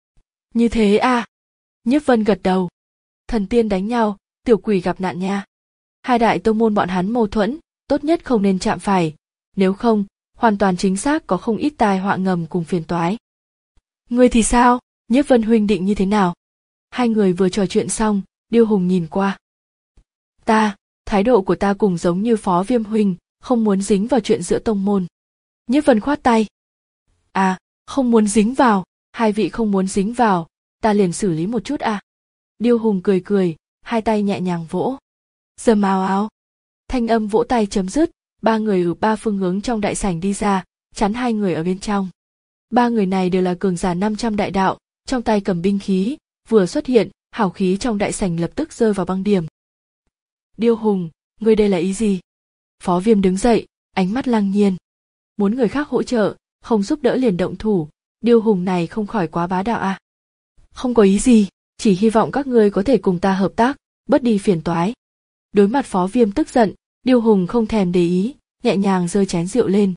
Như thế à? Nhiếp Vân gật đầu. Thần tiên đánh nhau, tiểu quỷ gặp nạn nha. Hai đại tông môn bọn hắn mâu thuẫn, tốt nhất không nên chạm phải, nếu không, hoàn toàn chính xác có không ít tai họa ngầm cùng phiền toái. Ngươi thì sao? Nhiếp Vân huynh định như thế nào? Hai người vừa trò chuyện xong, Điêu Hùng nhìn qua. Ta, thái độ của ta cùng giống như Phó Viêm huynh, không muốn dính vào chuyện giữa tông môn. Nhiếp Vân khoát tay. À, không muốn dính vào, hai vị không muốn dính vào, ta liền xử lý một chút à. Điêu Hùng cười cười, hai tay nhẹ nhàng vỗ. Dầm ào ào. Thanh âm vỗ tay chấm dứt, ba người ở ba phương hướng trong đại sảnh đi ra, chắn hai người ở bên trong. Ba người này đều là cường giả năm trăm đại đạo, trong tay cầm binh khí, vừa xuất hiện, hào khí trong đại sảnh lập tức rơi vào băng điểm. Điêu Hùng, ngươi đây là ý gì? Phó Viêm đứng dậy, ánh mắt lăng nhiên. Muốn người khác hỗ trợ, không giúp đỡ liền động thủ, Điêu Hùng này không khỏi quá bá đạo à? Không có ý gì, chỉ hy vọng các ngươi có thể cùng ta hợp tác, bớt đi phiền toái. Đối mặt Phó Viêm tức giận, Điêu Hùng không thèm để ý, nhẹ nhàng giơ chén rượu lên.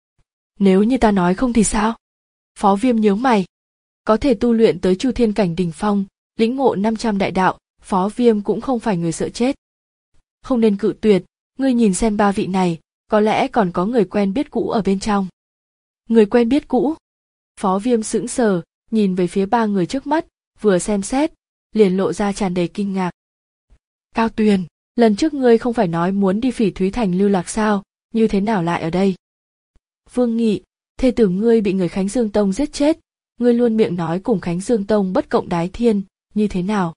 Nếu như ta nói không thì sao? Phó Viêm nhướng mày. Có thể tu luyện tới Chu Thiên cảnh đỉnh phong, lĩnh ngộ năm trăm đại đạo, Phó Viêm cũng không phải người sợ chết. Không nên cự tuyệt, ngươi nhìn xem ba vị này, có lẽ còn có người quen biết cũ ở bên trong. Người quen biết cũ? Phó Viêm sững sờ, nhìn về phía ba người trước mắt, vừa xem xét, liền lộ ra tràn đầy kinh ngạc. Cao Tuyền, lần trước ngươi không phải nói muốn đi Phỉ Thúy Thành lưu lạc sao, như thế nào lại ở đây? Vương Nghị, thê tử ngươi bị người Khánh Dương Tông giết chết, ngươi luôn miệng nói cùng Khánh Dương Tông bất cộng đái thiên, như thế nào?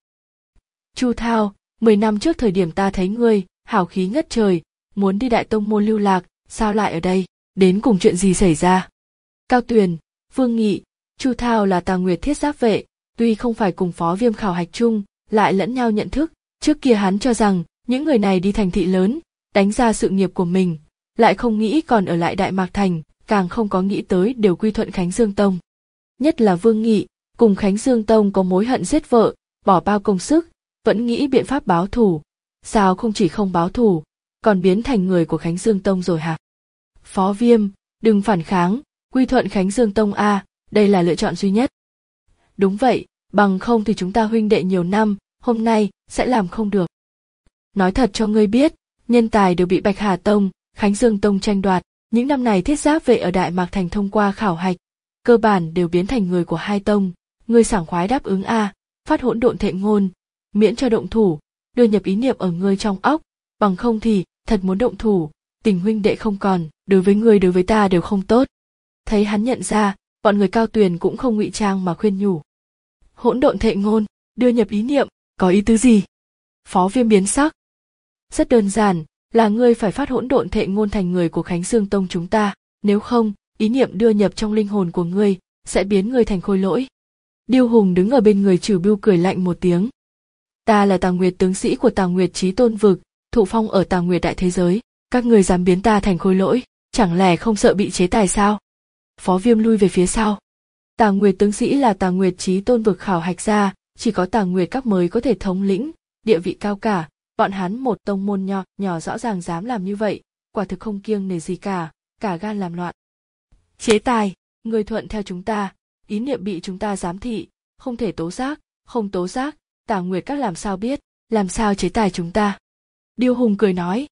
Chu Thao, mười năm trước thời điểm ta thấy ngươi, hào khí ngất trời, muốn đi Đại Tông môn lưu lạc, sao lại ở đây, đến cùng chuyện gì xảy ra? Cao Tuyền, Vương Nghị, Chu Thao là Tà Nguyệt thiết giáp vệ, tuy không phải cùng Phó Viêm khảo hạch chung, lại lẫn nhau nhận thức, trước kia hắn cho rằng những người này đi thành thị lớn, đánh ra sự nghiệp của mình, lại không nghĩ còn ở lại Đại Mạc Thành, càng không có nghĩ tới đều quy thuận Khánh Dương Tông. Nhất là Vương Nghị, cùng Khánh Dương Tông có mối hận giết vợ, bỏ bao công sức, vẫn nghĩ biện pháp báo thù, sao không chỉ không báo thù, còn biến thành người của Khánh Dương Tông rồi hả? Phó Viêm, đừng phản kháng, quy thuận Khánh Dương Tông a, đây là lựa chọn duy nhất. Đúng vậy, bằng không thì chúng ta huynh đệ nhiều năm, hôm nay sẽ làm không được. Nói thật cho ngươi biết, nhân tài đều bị Bạch Hà Tông, Khánh Dương Tông tranh đoạt, những năm này thiết giáp vệ ở Đại Mạc Thành thông qua khảo hạch, cơ bản đều biến thành người của hai tông, ngươi sảng khoái đáp ứng a, phát hỗn độn thệ ngôn, miễn cho động thủ, đưa nhập ý niệm ở ngươi trong óc, bằng không thì thật muốn động thủ, tình huynh đệ không còn, đối với ngươi đối với ta đều không tốt. Thấy hắn nhận ra, bọn người Cao Tuyền cũng không ngụy trang mà khuyên nhủ. Hỗn độn thệ ngôn, đưa nhập ý niệm, có ý tứ gì? Phó Viêm biến sắc. Rất đơn giản, là ngươi phải phát hỗn độn thệ ngôn thành người của Khánh Dương Tông chúng ta, nếu không, ý niệm đưa nhập trong linh hồn của ngươi, sẽ biến ngươi thành khôi lỗi. Điêu Hùng đứng ở bên người Trừ Bưu cười lạnh một tiếng. Ta là Tà Nguyệt tướng sĩ của Tà Nguyệt Chí Tôn vực, thụ phong ở Tà Nguyệt đại thế giới, các người dám biến ta thành khôi lỗi, chẳng lẽ không sợ bị chế tài sao? Phó Viêm lui về phía sau. Tà Nguyệt tướng sĩ là Tà Nguyệt Chí Tôn vực khảo hạch ra, chỉ có Tà Nguyệt các mới có thể thống lĩnh, địa vị cao cả, bọn hắn một tông môn nhỏ, nhỏ rõ ràng dám làm như vậy, quả thực không kiêng nể gì cả, cả gan làm loạn. Chế tài, người thuận theo chúng ta, ý niệm bị chúng ta giám thị, không thể tố giác, không tố giác, Tà Nguyệt các làm sao biết, làm sao chế tài chúng ta? Điêu Hùng cười nói.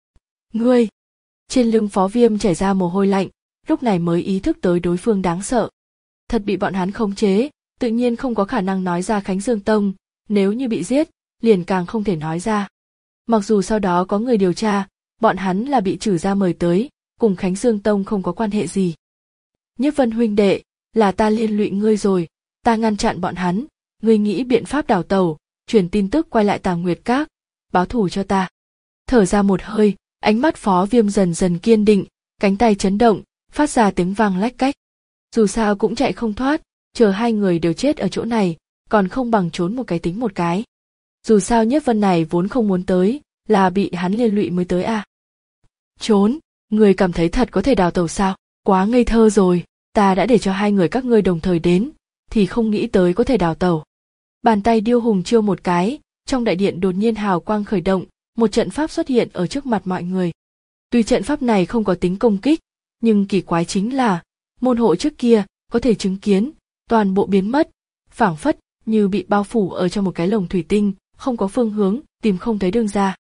Ngươi! Trên lưng Phó Viêm chảy ra mồ hôi lạnh, lúc này mới ý thức tới đối phương đáng sợ. Thật bị bọn hắn khống chế, tự nhiên không có khả năng nói ra Khánh Dương Tông, nếu như bị giết, liền càng không thể nói ra. Mặc dù sau đó có người điều tra, bọn hắn là bị trừ ra mời tới, cùng Khánh Dương Tông không có quan hệ gì. Nhiếp Vân huynh đệ, là ta liên lụy ngươi rồi, ta ngăn chặn bọn hắn, ngươi nghĩ biện pháp đào tẩu, truyền tin tức quay lại Tà Nguyệt Các, báo thù cho ta. Thở ra một hơi, ánh mắt Phó Viêm dần dần kiên định, cánh tay chấn động, phát ra tiếng vang lách cách. Dù sao cũng chạy không thoát, chờ hai người đều chết ở chỗ này, còn không bằng trốn một cái tính một cái. Dù sao Nhiếp Vân này vốn không muốn tới, là bị hắn liên lụy mới tới à. Trốn, người cảm thấy thật có thể đào tẩu sao? Quá ngây thơ rồi, ta đã để cho hai người các ngươi đồng thời đến, thì không nghĩ tới có thể đào tẩu. Bàn tay Điêu Hùng chiêu một cái, trong đại điện đột nhiên hào quang khởi động, một trận pháp xuất hiện ở trước mặt mọi người. Tuy trận pháp này không có tính công kích, nhưng kỳ quái chính là, môn hộ trước kia, có thể chứng kiến, toàn bộ biến mất, phảng phất như bị bao phủ ở trong một cái lồng thủy tinh, không có phương hướng, tìm không thấy đường ra.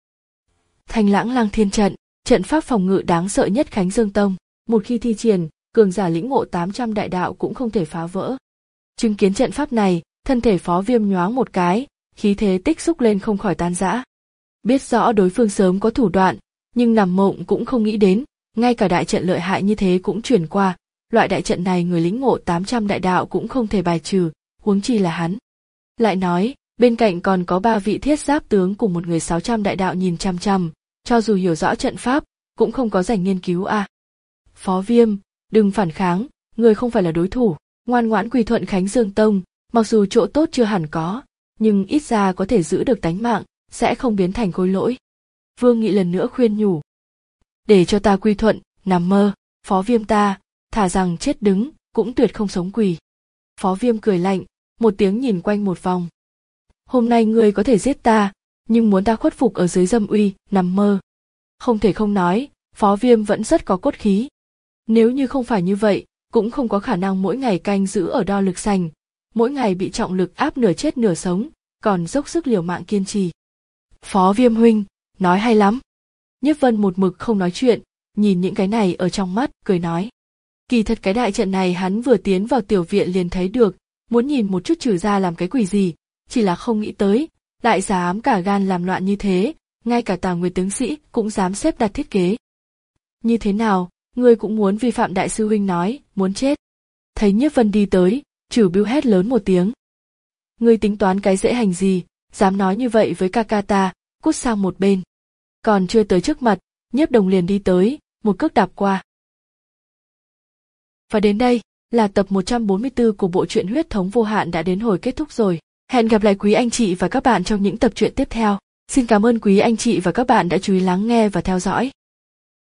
Thanh Lãng Lang Thiên trận, trận pháp phòng ngự đáng sợ nhất Khánh Dương Tông, một khi thi triển, cường giả lĩnh ngộ tám trăm đại đạo cũng không thể phá vỡ. Chứng kiến trận pháp này, thân thể Phó Viêm nhoáng một cái, khí thế tích xúc lên không khỏi tan rã. Biết rõ đối phương sớm có thủ đoạn, nhưng nằm mộng cũng không nghĩ đến, ngay cả đại trận lợi hại như thế cũng chuyển qua, loại đại trận này người lĩnh ngộ tám trăm đại đạo cũng không thể bài trừ, huống chi là hắn. Lại nói, bên cạnh còn có ba vị thiết giáp tướng cùng một người sáu trăm đại đạo nhìn chăm chăm, cho dù hiểu rõ trận pháp, cũng không có dành nghiên cứu à. Phó Viêm, đừng phản kháng, người không phải là đối thủ, ngoan ngoãn quy thuận Khánh Dương Tông, Mặc dù chỗ tốt chưa hẳn có, nhưng ít ra có thể giữ được tánh mạng, sẽ không biến thành khối lỗi. Vương Nghị lần nữa khuyên nhủ. Để cho ta quy thuận, nằm mơ, Phó Viêm ta, thà rằng chết đứng, cũng tuyệt không sống quỳ. Phó Viêm cười lạnh, một tiếng nhìn quanh một vòng. Hôm nay ngươi có thể giết ta, nhưng muốn ta khuất phục ở dưới dâm uy, nằm mơ. Không thể không nói, Phó Viêm vẫn rất có cốt khí. Nếu như không phải như vậy, cũng không có khả năng mỗi ngày canh giữ ở đo lực sành, mỗi ngày bị trọng lực áp nửa chết nửa sống, còn dốc sức liều mạng kiên trì. Phó Viêm huynh, nói hay lắm. Nhiếp Vân một mực không nói chuyện, nhìn những cái này ở trong mắt, cười nói. Kỳ thật cái đại trận này hắn vừa tiến vào tiểu viện liền thấy được, muốn nhìn một chút trừ ra làm cái quỷ gì, chỉ là không nghĩ tới, đại dám cả gan làm loạn như thế, ngay cả Tà Nguyệt tướng sĩ cũng dám xếp đặt thiết kế. Như thế nào, ngươi cũng muốn vi phạm đại sư huynh nói, muốn chết. Thấy Nhiếp Vân đi tới, Trử Bưu hét lớn một tiếng. Ngươi tính toán cái dễ hành gì, dám nói như vậy với ca ca ta, cút sang một bên. Còn chưa tới trước mặt, Nhiếp Đồng liền đi tới, một cước đạp qua. Và đến đây, là tập một trăm bốn mươi tư của bộ truyện Huyết thống vô hạn đã đến hồi kết thúc rồi. Hẹn gặp lại quý anh chị và các bạn trong những tập truyện tiếp theo. Xin cảm ơn quý anh chị và các bạn đã chú ý lắng nghe và theo dõi.